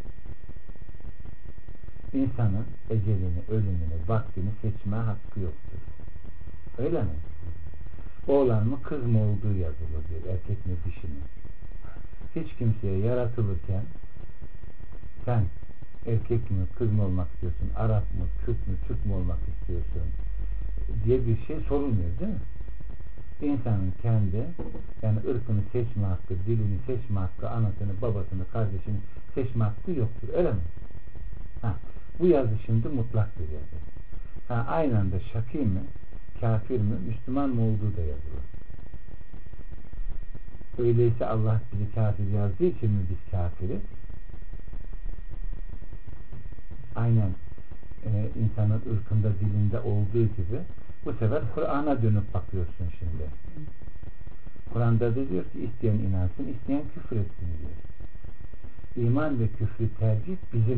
İnsanın ecelini, ölümünü, vaktini seçme hakkı yoktur. Öyle mi? Oğlan mı kız mı olduğu yazılır diyor. Erkek mi dişi mi? Hiç kimseye yaratılırken sen erkek mi kız mı olmak istiyorsun, Arap mı, Kürt mü, Türk mü olmak istiyorsun diye bir şey sorulmuyor değil mi? İnsanın kendi yani ırkını seçme hakkı, dilini seçme hakkı, anasını, babasını, kardeşini seçme hakkı yoktur. Öyle mi? Bu yazı şimdi mutlak bir yazı. Aynı anda şakî mi, kafir mi, Müslüman mı olduğu da yazılır. Öyleyse Allah bizi kafir yazdığı için mi biz kafiriz? aynen insanın ırkında, dilinde olduğu gibi bu sefer Kur'an'a dönüp bakıyorsun şimdi. Kur'an'da da diyor ki isteyen inansın, isteyen küfür etsin diyor. İman ve küfrü tercih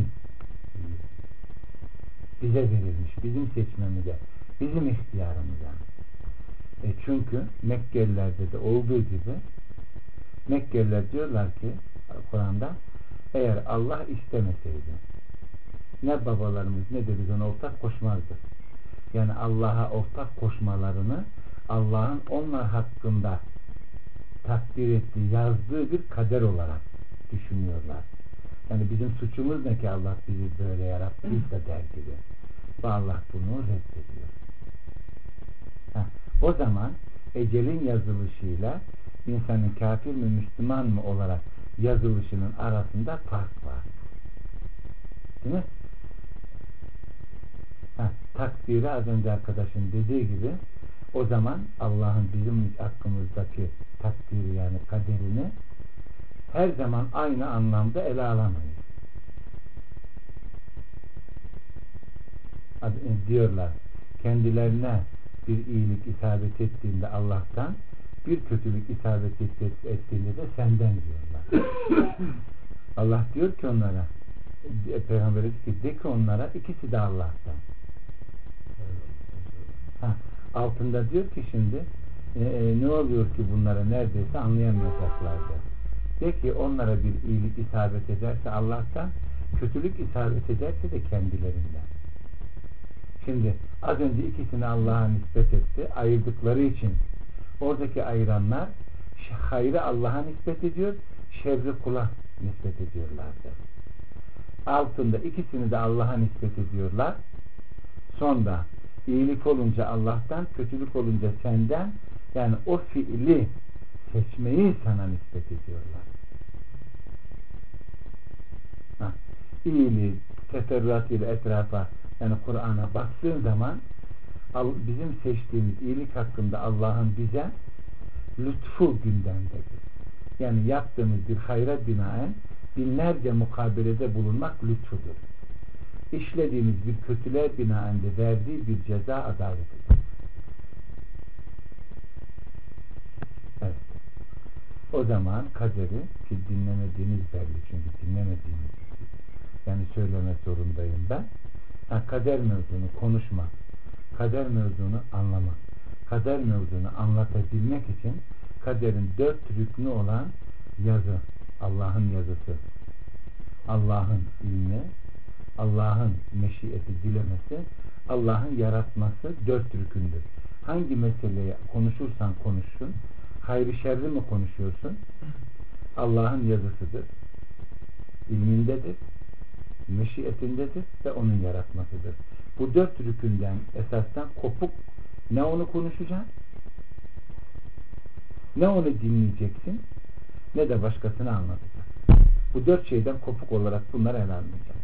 bize verilmiş, bizim seçmemize, bizim ihtiyarımıza. Çünkü Mekkelilerde de olduğu gibi Mekkeliler diyorlar ki Kur'an'da eğer Allah istemeseydi ne babalarımız ne de biz ona ortak koşmazdık. Yani Allah'a ortak koşmalarını Allah'ın onlar hakkında takdir ettiği, yazdığı bir kader olarak düşünüyorlar. Yani bizim suçumuz ne ki Allah bizi böyle yarattıysa der gibi. Ve Allah bunu reddediyor. O zaman ecelin yazılışıyla insanın kafir mi Müslüman mı olarak yazılışının arasında fark var. Değil mi? Takdiri az önce arkadaşın dediği gibi o zaman Allah'ın bizim hakkımızdaki takdiri yani kaderini her zaman aynı anlamda ele alamayız. Diyorlar kendilerine bir iyilik isabet ettiğinde Allah'tan, bir kötülük isabet ettiğinde de senden diyorlar. Allah diyor ki onlara, Peygamber diyor ki de ki onlara ikisi de Allah'tan. Altında diyor ki şimdi ne oluyor ki bunlara neredeyse anlayamayacaklardı. De ki onlara bir iyilik isabet ederse Allah'tan, kötülük isabet ederse de kendilerinden. Şimdi az önce ikisini Allah'a nispet etti. Ayırdıkları için oradaki ayıranlar hayrı Allah'a nispet ediyor, şerri kula nispet ediyorlardı. Altında ikisini de Allah'a nispet ediyorlar. Sonra iyilik olunca Allah'tan, kötülük olunca senden, yani o fiili seçmeyi sana nispet ediyorlar. İyiliği teferruatıyla etrafa yani Kur'an'a baktığın zaman bizim seçtiğimiz iyilik hakkında Allah'ın bize lütfu gündemdedir. Yani yaptığımız bir hayra binaen binlerce mukabelede bulunmak lütfudur. İşlediğimiz bir kötülüğe binaen de verdiği bir ceza adaletidir. Evet. O zaman kaderi ki dinlemediğiniz belli çünkü dinlemediğiniz yani söylemek zorundayım ben. Kader mevzunu konuşmak, kader mevzunu anlamak, kader mevzunu anlatabilmek için kaderin 4 rüknü olan yazı, Allah'ın yazısı, Allah'ın ilmi, Allah'ın meşiyeti, dilemesi, Allah'ın yaratması 4 rükündür. Hangi meseleyi konuşursan konuşsun, hayrı şerri mi konuşuyorsun? Allah'ın yazısıdır, ilmindedir, meşiyetindedir ve onun yaratmasıdır. Bu 4 rükünden esasdan kopuk ne onu konuşacaksın, ne onu dinleyeceksin, ne de başkasına anlatacaksın. Bu 4 şeyden kopuk olarak bunları ele almayacaksın.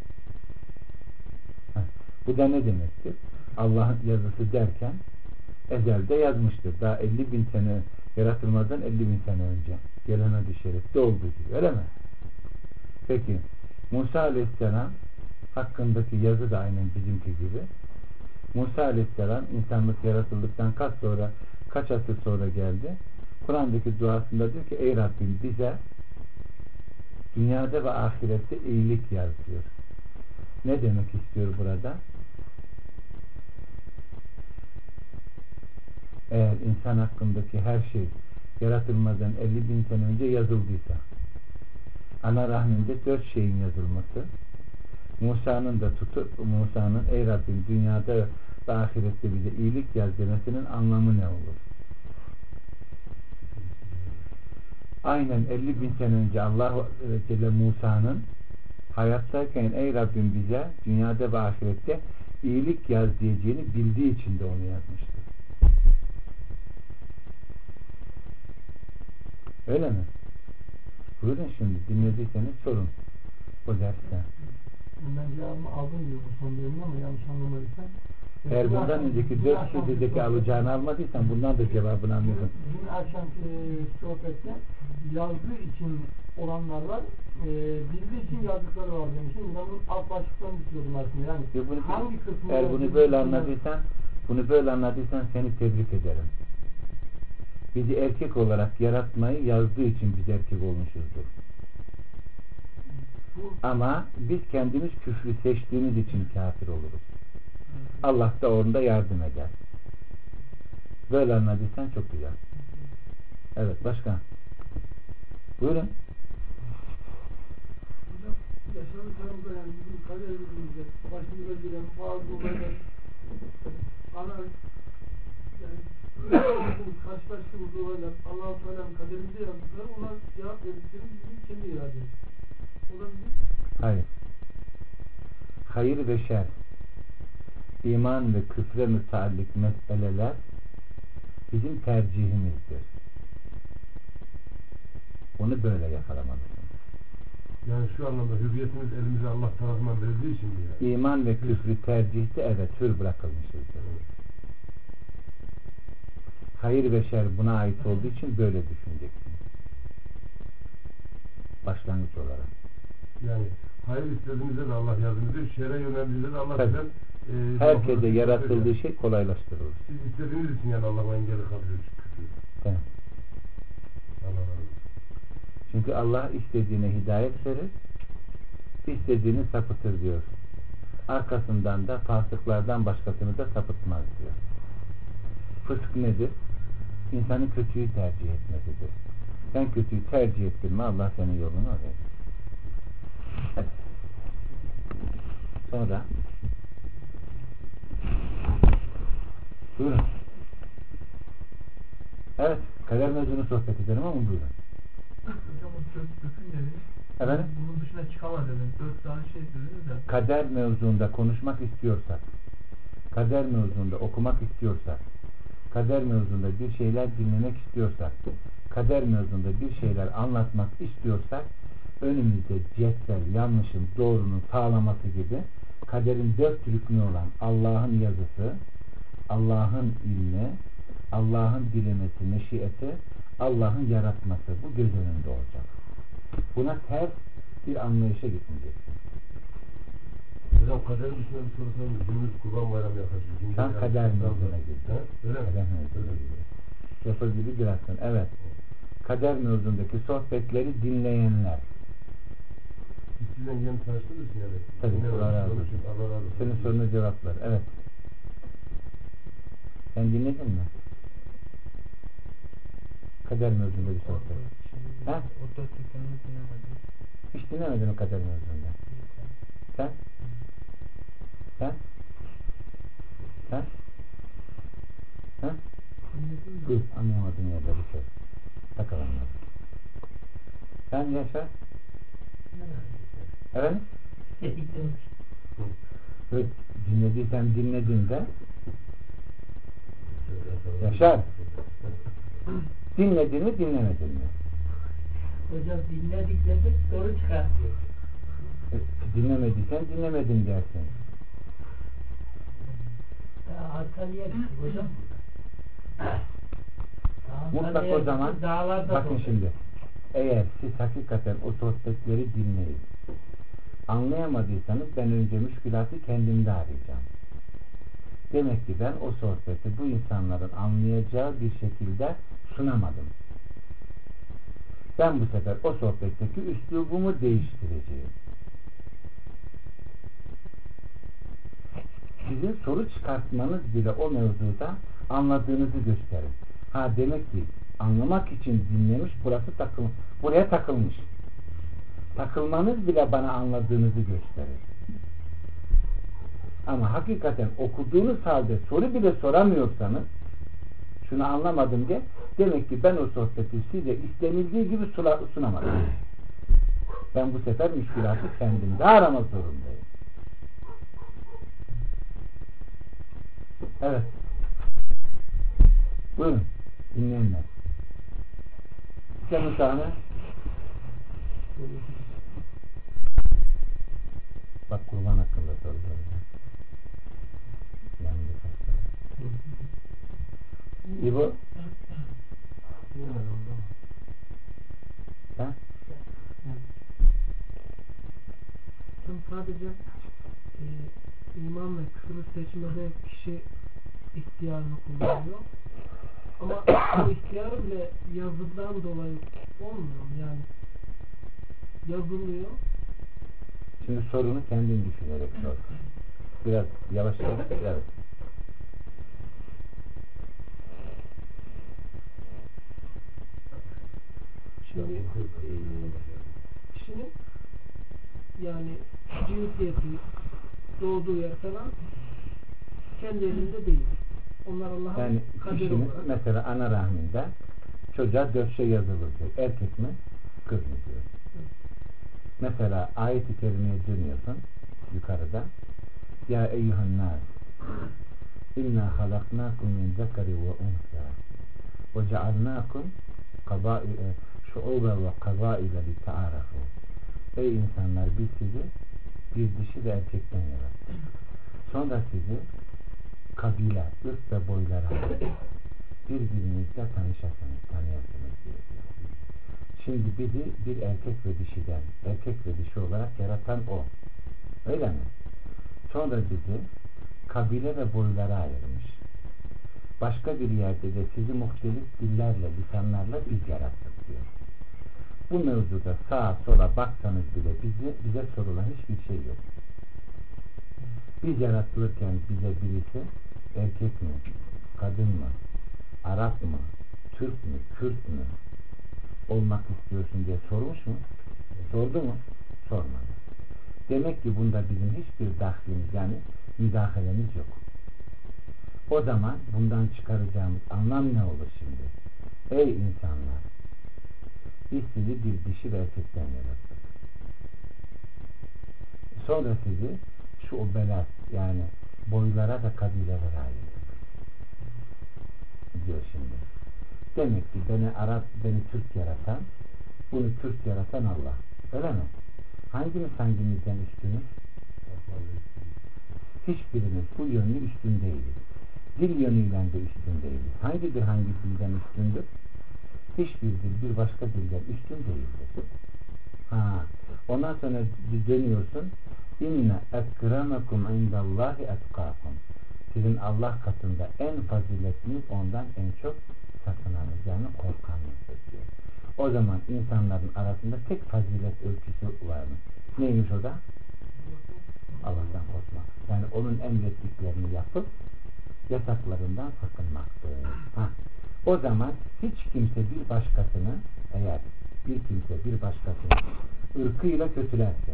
Bu da ne demektir? Allah'ın yazısı derken ezelde yazmıştır. Daha 50.000 sene yaratılmadan 50.000 sene önce gelen hadis-i şerifte olduğu gibi. Öyle mi? Peki Musa Aleyhisselam hakkındaki yazı da aynen bizimki gibi. Musa Aleyhisselam insanlık yaratıldıktan kaç asır sonra geldi. Kur'an'daki duasında diyor ki ey Rabbim bize dünyada ve ahirette iyilik yaz diyor. Ne demek istiyor burada? Eğer insan hakkındaki her şey yaratılmadan 50.000 sene önce yazıldıysa ana rahminde 4 şeyin yazılması, Musa'nın ey Rabbim dünyada ve ahirette bize iyilik yaz demesinin anlamı ne olur? Aynen 50.000 sene önce Allah Celle Musa'nın hayattayken ey Rabbim bize dünyada ve ahirette iyilik yaz diyeceğini bildiği için de onu yazmıştır. Öyle mi? Buyurun şimdi dinlediyseniz sorun o derste.
Ben cevabımı aldım diyor bu son bölümü ama yanlış anlamadıysam
Eğer bundan önceki 4 şiddedeki alacağını almadıysan bundan da cevabını almıyorsun.
Dün akşamki sohbette yazdığı için olanlar var, bildiği için yazdıkları var demiştim. Ben bunun alt başlıklarını istiyordum aslında. Yani hangi kısmı...
Eğer bunu böyle anladıysan seni tebrik ederim. Bizi erkek olarak yaratmayı yazdığı için biz erkek olmuşuzdur. Ama biz kendimiz küfrü seçtiğimiz için kafir oluruz. Allah da onda yardım eder. Böyle anladıysan çok güzel. Evet, başka? Buyurun.
Hocam, yaşanan tanımda yani bizim kaderimizde başımıza gelen bazı olaylar yani karşılaştığımız olaylar Allah-u Teala'nın kaderimizde yazdıkları, ona cevap verdiklerimiz bizim kendi irademiz. O da bizim...
Hayır. Hayır ve şer, iman ve küfre müteallik meseleler bizim tercihimizdir. Onu böyle yakalamalısın.
Yani şu anlamda hürriyetimiz elimize Allah tarafından verildiği için mi yani?
İman ve küfrü tercihte evet hür bırakılmışızdır. Hayır ve şer buna ait olduğu için böyle düşüneceksin. Başlangıç olarak.
Yani hayır istediğinizde de Allah yardım ediyor, şere yöneldiğinizde de Allah sizden
herkese yaratıldığı şey kolaylaştırılır.
Siz istediğiniz için yani Allah'a engeli kalıyor küfür.
Evet.
Allah razı olsun.
Çünkü Allah istediğine hidayet verir, istediğini sapıtır diyor. Arkasından da fasıklardan başkasını da sapıtmaz diyor. Fısk nedir? İnsanın kötüyü tercih etmesidir. Sen kötüyü tercih ettin mi Allah senin yolunu verir. Evet. Sonra buyurun. Evet, kader mevzunu sohbet edelim ama buyurun.
Hocam o kökün dediniz.
Efendim?
Bunun dışına çıkamaz dediniz. 4 tane şey dediniz de.
Kader mevzunda konuşmak istiyorsak, kader mevzunda okumak istiyorsak, kader mevzunda bir şeyler dinlemek istiyorsak, kader mevzunda bir şeyler anlatmak istiyorsak, önümüzde cetvel, yanlışın, doğrunun sağlaması gibi kaderin 4 rüknü olan Allah'ın yazısı, Allah'ın ilmi, Allah'ın dilemesi, meşiyeti, Allah'ın yaratması bu göz önünde olacak. Buna ters bir anlayışa gitmeyeceksin.
Hocam kaderin dışında bir soru sorayım. Günümüz Kurban Bayramı yaklaşıyor.
Sen kader mevzuna girdin.
Öyle mi?
Kader mevzuna girdin. Yapabilir birazdan. Evet. Kader mevzundaki sohbetleri dinleyenler.
Biz sizden yeni tanıştığınız için yani.
Tabii. Allah razı olsun. Senin soruna cevaplar. Evet. Sen dinledin mi? Kader mevzunda bir sohbet. Ha?
O 4 rükünü dinlemedim.
Hiç dinlemedin mi kader mevzunda? Sen? Sen? Sen? Ha? Buyur, anlayamadın yerde bir söz. Bakalım. Sen Yaşar? Efendim? Evet, dinlediysen dinledin de Yaşar, dinledin mi dinlemedin mi?
Hocam dinledik dedik soru çıkartıyor.
Dinlemediysen dinlemedin dersin.
Antalya'ya gittik hocam.
Mutlak o zaman bakın şimdi, eğer siz hakikaten o sohbetleri dinleyip anlayamadıysanız ben önce müşkülatı kendimde arayacağım. Demek ki ben o sohbeti bu insanların anlayacağı bir şekilde sunamadım. Ben bu sefer o sohbetteki üslubumu değiştireceğim. Sizin soru çıkartmanız bile o mevzuda anladığınızı gösterir. Ha demek ki anlamak için dinlemiş, buraya takılmış. Takılmanız bile bana anladığınızı gösterir. Ama hakikaten okuduğunuz halde soru bile soramıyorsanız, şunu anlamadım diye, demek ki ben o sohbeti size istenildiği gibi sunamadım. Ben bu sefer müşkülatı kendimde arama zorundayım. Evet. Buyurun. Dinleyenler. Sen tane. Bak kurban hakkında soru soracağım. Yani İbo? Ha?
Sadece iman ve küfürü seçmede kişi ihtiyarını kullanıyor. Ama bu ihtiyarı bile yazıdan dolayı olmuyor mu? Yani yazılıyor.
Şimdi sorunu kendin düşünerek sor. Biraz yavaş yavaş. Evet.
Şimdi kişinin yani cinsiyeti, doğduğu yer falan kendi elinde değil. Onlar Allah'ın
Yani
kaderi
kişinin
olarak.
mesela ana rahminde çocuğa 4 şey yazılır diyor. Erkek mi? Kız mı diyor. Mesela ayet-i kerimeye dönüyorsun yukarıda. Ya eyyühen nas inna halaknakum min zekeri ve unsa ve cealnakum şu'uben ve kabaile li ta'arafu. Ey insanlar, biz sizi bir dişi ve erkekten yarattık. Sonra sizi kabile, ırk ve boylara birbirinizle tanıyasınız diyor. Şimdi bizi bir erkek ve dişiden, erkek ve dişi olarak yaratan o. Öyle mi? Sonra bizi kabile ve boylara ayırmış. Başka bir yerde de sizi muhtelif dillerle, lisanlarla biz yarattık diyor. Bu mevzuda sağa sola baksanız bile bize sorulan hiçbir şey yok. Biz yaratılırken bize birisi erkek mi, kadın mı, Arap mı, Türk mü, Kürt mü olmak istiyorsun diye sormuş mu? Sordu mu? Sormadı. Demek ki bunda bizim hiçbir dahlimiz, yani müdahalemiz yok. O zaman bundan çıkaracağımız anlam ne olur şimdi? Ey insanlar, biz sizi bir dişi ve erkekten yarattık. Sonra sizi şu obelas, yani boylara ve kabilelere ayırdık diyor şimdi. Demek ki beni Arap, beni Türk yaratan, bunu Türk yaratan Allah. Öyle mi? Hangimizden üstünüz? Hiçbirimiz bu yönlü üstün değiliz. Dil yönüyle de üstün değiliz. Hangi dilden üstündür? Hiçbir dil bir başka dilden üstün değildir. Ondan sonra dönüyorsun. İnne ekremakum indallahi etkakum. Sizin Allah katında en faziletliniz, ondan en çok sakınanız, yani korkanınızdır diyor. O zaman insanların arasında tek fazilet ölçüsü var mı? Neymiş o da? Allah'tan korkmak. Yani onun emrettiklerini yapıp yasaklarından sakınmaktır. O zaman hiç kimse bir başkasını, eğer bir kimse bir başkasını ırkıyla kötülerse,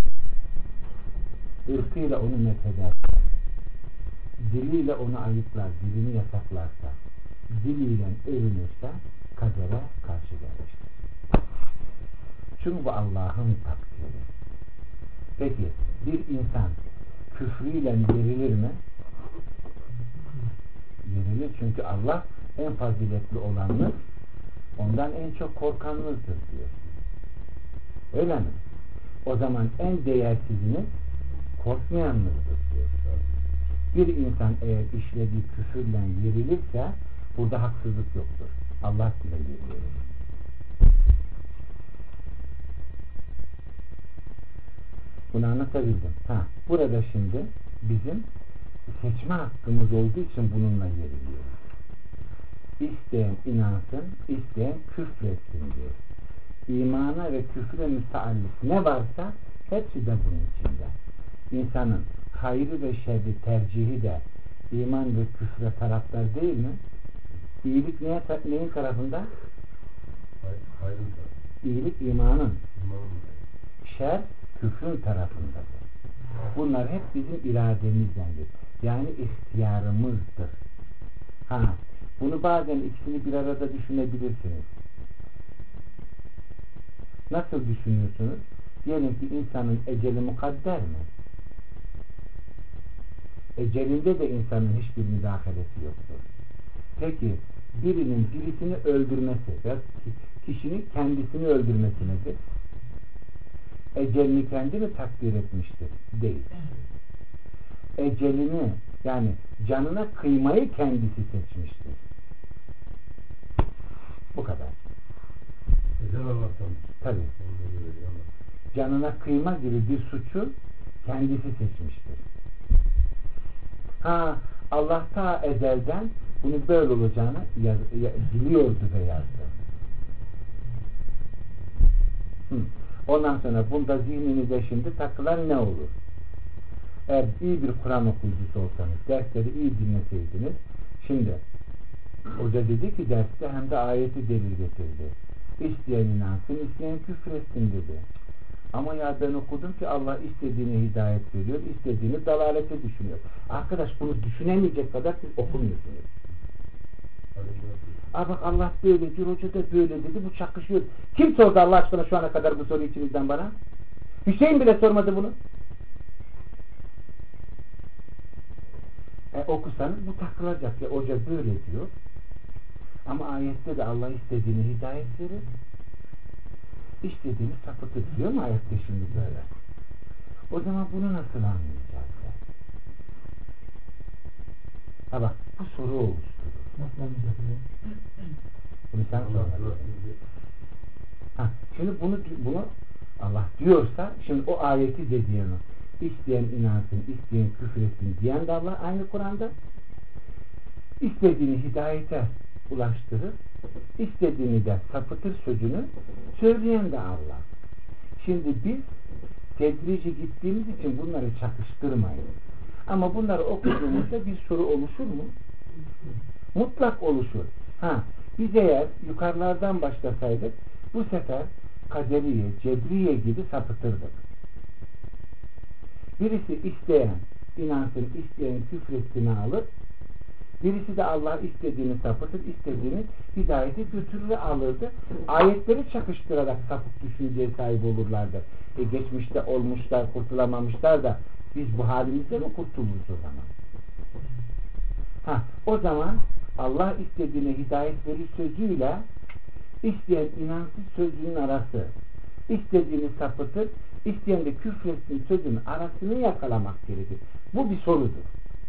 ırkıyla onu methederse, diliyle onu ayıplar, dilini yasaklarsa, diliyle övünürse kadere karşı gelmiştir. Çünkü bu Allah'ın takdiri. Peki bir insan küfrüyle yerilir mi? Yerilir, çünkü Allah en faziletli olanınız, ondan en çok korkanınızdır diyor. Öyle mi? O zaman en değersiziniz korkmayanınızdır diyor. Bir insan eğer işlediği küfürle yerilirse burada haksızlık yoktur. Allah bile yerilir. Bunu anlatabildim. Burada şimdi bizim seçme hakkımız olduğu için bununla yeriliyoruz. İsteyen inansın, isteyen küfretsin diyor. İmana ve küfre müteallik ne varsa hepsi de bunun içinde. İnsanın hayrı ve şerri tercihi de iman ve küfre taraftar değil mi? İyilik neyin tarafında?
Hayrın tarafında.
İyilik imanın. Şer küfrün tarafındadır. Bunlar hep bizim irademizdendir. Yani ihtiyarımızdır. Bunu bazen ikisini bir arada düşünebilirsiniz. Nasıl düşünüyorsunuz? Diyelim ki insanın eceli mukadder mi? Ecelinde de insanın hiçbir müdahalesi yoktur. Peki birinin birisini öldürmesi ve kişinin kendisini öldürmesi nedir? Ecelini kendi mi takdir etmiştir? Değil. Ecelini Yani canına kıymayı kendisi seçmiştir. Bu kadar.
Ezel Allah'tan.
Tabii. Canına kıyma gibi bir suçu kendisi seçmiştir. Allah ta ezelden bunu böyle olacağını biliyordu ve yazdı. Ondan sonra bunda zihninize şimdi takılan ne olur? Eğer iyi bir Kur'an okuyucusu olsanız, dersleri iyi dinleseydiniz, şimdi hoca dedi ki derste hem de ayeti delil getirdi. İsteyen inansın, isteyen küfretsin dedi. Ama ya ben okudum ki Allah istediğine hidayet veriyor, istediğini dalalete düşünüyor. Arkadaş bunu düşünemeyecek kadar siz okumuyorsunuz. Bak Allah böyle diyor, hoca da böyle dedi, bu çakışıyor. Kim sordu Allah aşkına şu ana kadar bu soruyu içinizden bana? Hüseyin bile sormadı bunu. Okusanız bu takılacak ya, hoca böyle diyor. Ama ayette de Allah istediğine hidayet verir, İstediğini sapıtır diyor mu ayette şimdi böyle? O zaman bunu nasıl anlayacağız ya? Bak bu soru oluşturur.
Nasıl anlayacağız ya?
Bunu sen sormadın. Şimdi bunu Allah diyorsa şimdi o ayeti de diyen o. İsteyen inansın, isteyen küfretsin diyen de Allah aynı Kur'an'da. İstediğini hidayete ulaştırır, istediğini de sapıtır sözünü söyleyen de Allah. Şimdi biz tedrici gittiğimiz için bunları çakıştırmayın. Ama bunları okuduğumuzda bir soru oluşur mu? Mutlak oluşur. Biz eğer yukarılardan başlasaydık bu sefer kaderiye, cebriye gibi sapıtırdık. Birisi isteyen inansın, isteyen küfrettiğini alır, birisi de Allah istediğini sapıtır, istediğini hidayete götürür alırdı. Ayetleri çakıştırarak sapık düşünceye sahip olurlardı. Geçmişte olmuşlar, kurtulamamışlar da biz bu halimizde mi kurtuluruz o zaman? O zaman Allah istediğine hidayet verir sözüyle isteyen inansız sözünün arası, istediğini sapıtır, isteyen de küfretsin sözünün arasını yakalamak gerekir. Bu bir sorudur.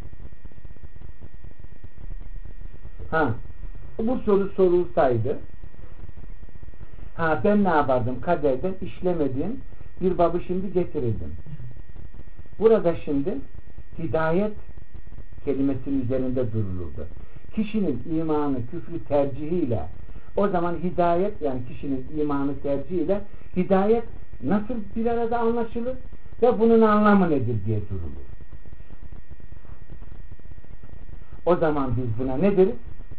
Bu soru sorulsaydı ben ne yapardım? Kaderden işlemediğim bir babı şimdi getirirdim. Burada şimdi hidayet kelimesinin üzerinde durulurdu. Kişinin imanı küfrü tercihiyle o zaman hidayet yani kişinin imanı tercihiyle hidayet nasıl bir arada anlaşılır ve bunun anlamı nedir diye durulur. O zaman biz buna ne deriz?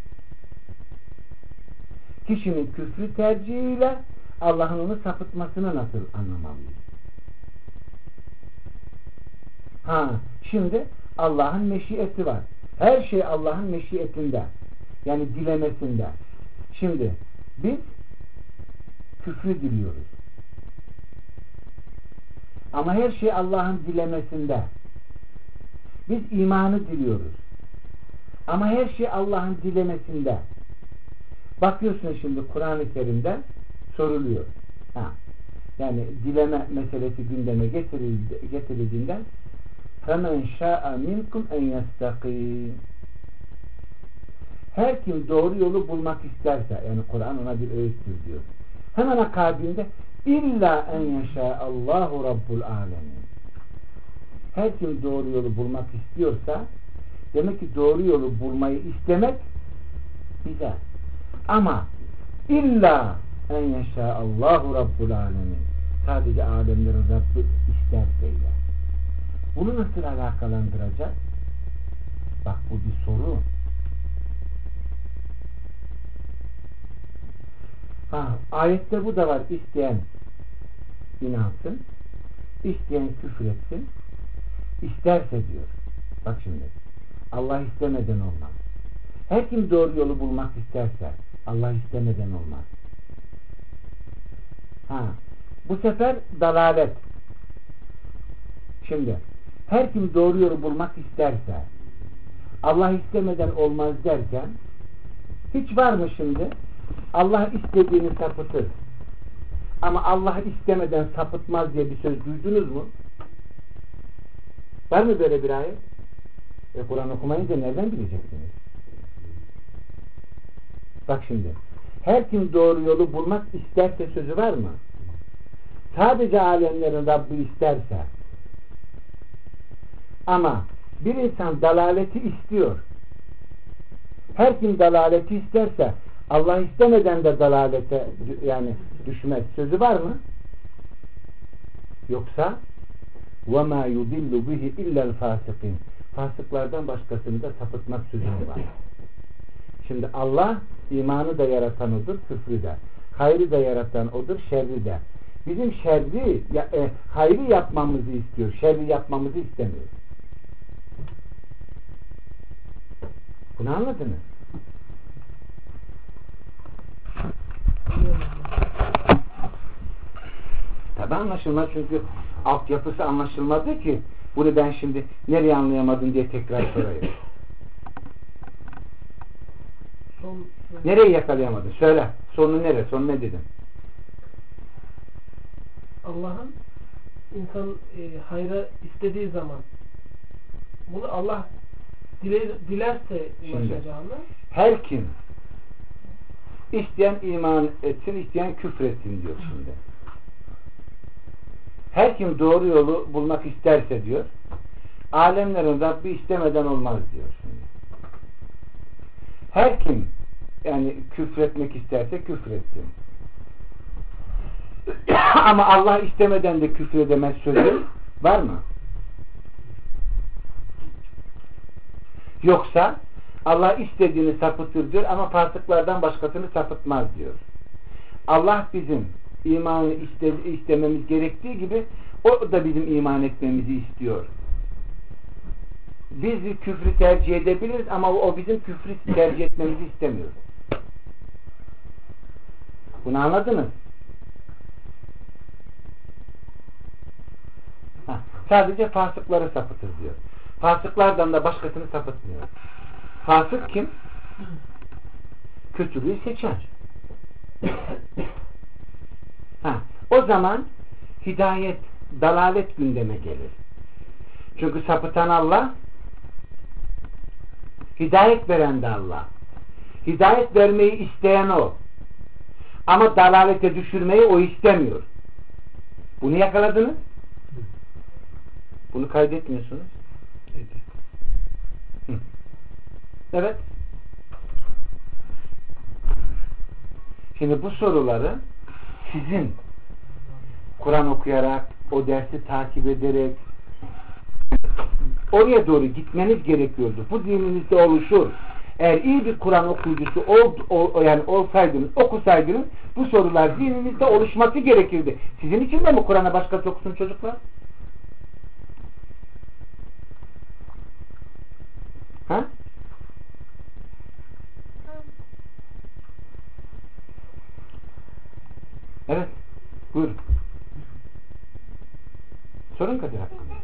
Kişinin küfrü tercihiyle Allah'ın onu sapıtmasını nasıl anlamalıyız? Şimdi Allah'ın meşiyeti var. Her şey Allah'ın meşiyetinde. Yani dilemesinde. Şimdi biz küfrü diliyoruz. Ama her şey Allah'ın dilemesinde. Biz imanı diliyoruz. Ama her şey Allah'ın dilemesinde. Bakıyorsun şimdi Kur'an-ı Kerim'de soruluyor. Yani dileme meselesi gündeme getirildiğinde فَمَنْ شَاءَ مِنْكُمْ اَنْ يَسْتَقِيمٍ Her kim doğru yolu bulmak isterse, yani Kur'an ona bir öğüttür diyor. Hemen akabinde اِلَّا اَنْ يَشَاءَ اللّٰهُ رَبُّ الْعَالَمِينَ Her kim doğru yolu bulmak istiyorsa demek ki doğru yolu bulmayı istemek bize. Ama illa en yeşâ Allahu Rabbul Alemin sadece alemlerin Rabbi isterse ile. Bunu nasıl alakalandıracak? Bak bu bir soru. Ayette bu da var. İsteyen inansın, isteyen küfretsin, isterse diyor. Bak şimdi. Allah istemeden olmaz. Her kim doğru yolu bulmak isterse Allah istemeden olmaz. Bu sefer dalalet. Şimdi her kim doğru yolu bulmak isterse Allah istemeden olmaz derken hiç var mı şimdi? Allah istediğini sapıtır. Ama Allah istemeden sapıtmaz diye bir söz duydunuz mu? Var mı böyle bir ayet? Kur'an okumayınca nereden bileceksiniz? Bak şimdi. Her kim doğru yolu bulmak isterse sözü var mı? Sadece alemlerin Rabbi isterse. Ama bir insan dalaleti istiyor. Her kim dalaleti isterse Allah istemeden de dalalete yani düşmez. Sözü var mı? Yoksa وَمَا يُضِلُّ بِهِ اِلَّا الْفَاسِقِينَ Fasıklardan başkasını da sapıtmak sözü var. Şimdi Allah imanı da yaratan odur, küfrü de. Hayrı da yaratan odur, şerri de. Bizim hayrı yapmamızı istiyor, şerri yapmamızı istemiyor. Bunu anladınız? Tabi anlaşılmaz çünkü altyapısı anlaşılmadı ki bunu ben şimdi nereye anlayamadım diye tekrar sorayım. Nereye yakalayamadın? Söyle. Sonu nere? Sonu ne dedim?
Allah'ın insan hayra istediği zaman bunu Allah dilerse ulaşacağını
her kim isteyen iman etsin, isteyen küfretsin diyor şimdi. Her kim doğru yolu bulmak isterse diyor, alemlerin Rabbi istemeden olmaz diyor şimdi. Her kim yani küfretmek isterse küfretsin. Ama Allah istemeden de küfredemez sözü var mı? Yoksa Allah istediğini sapıtır diyor ama fasıklardan başkasını sapıtmaz diyor. Allah bizim imanı istememiz gerektiği gibi o da bizim iman etmemizi istiyor. Biz küfrü tercih edebiliriz ama o bizim küfrü tercih etmemizi istemiyor. Bunu anladınız? Sadece fasıkları sapıtır diyor. Fasıklardan da başkasını sapıtmıyor. Fasık kim? Kötülüğü seçer. O zaman hidayet, dalalet gündeme gelir. Çünkü sapıtan Allah, hidayet veren de Allah. Hidayet vermeyi isteyen o. Ama dalalete düşürmeyi o istemiyor. Bunu yakaladınız. Bunu kaydetmiyorsunuz. Evet. Şimdi bu soruları sizin Kur'an okuyarak, o dersi takip ederek oraya doğru gitmeniz gerekiyordu. Bu dininizde oluşur. Eğer iyi bir Kur'an okuyucusu olsaydınız, okusaydınız bu sorular dininizde oluşması gerekirdi. Sizin için de mi Kur'an'a başkası okusun çocuklar? Ha? Evet. Buyurun. Sorun Kadir hakkında.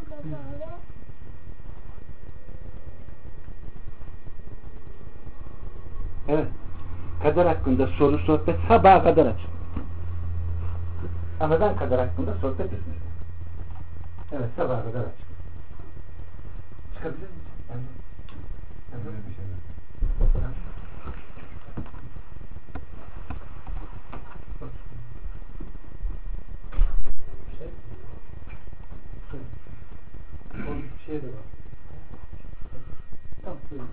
Evet. Kader hakkında soru sohbet sabaha kadar açık. Ama ben kader hakkında sohbet etmiyorum. Evet, sabaha kadar açık. Çıkabilir misin? Evet. Bir şey yok.
Bir şey de var. Tamam, söyleyeyim.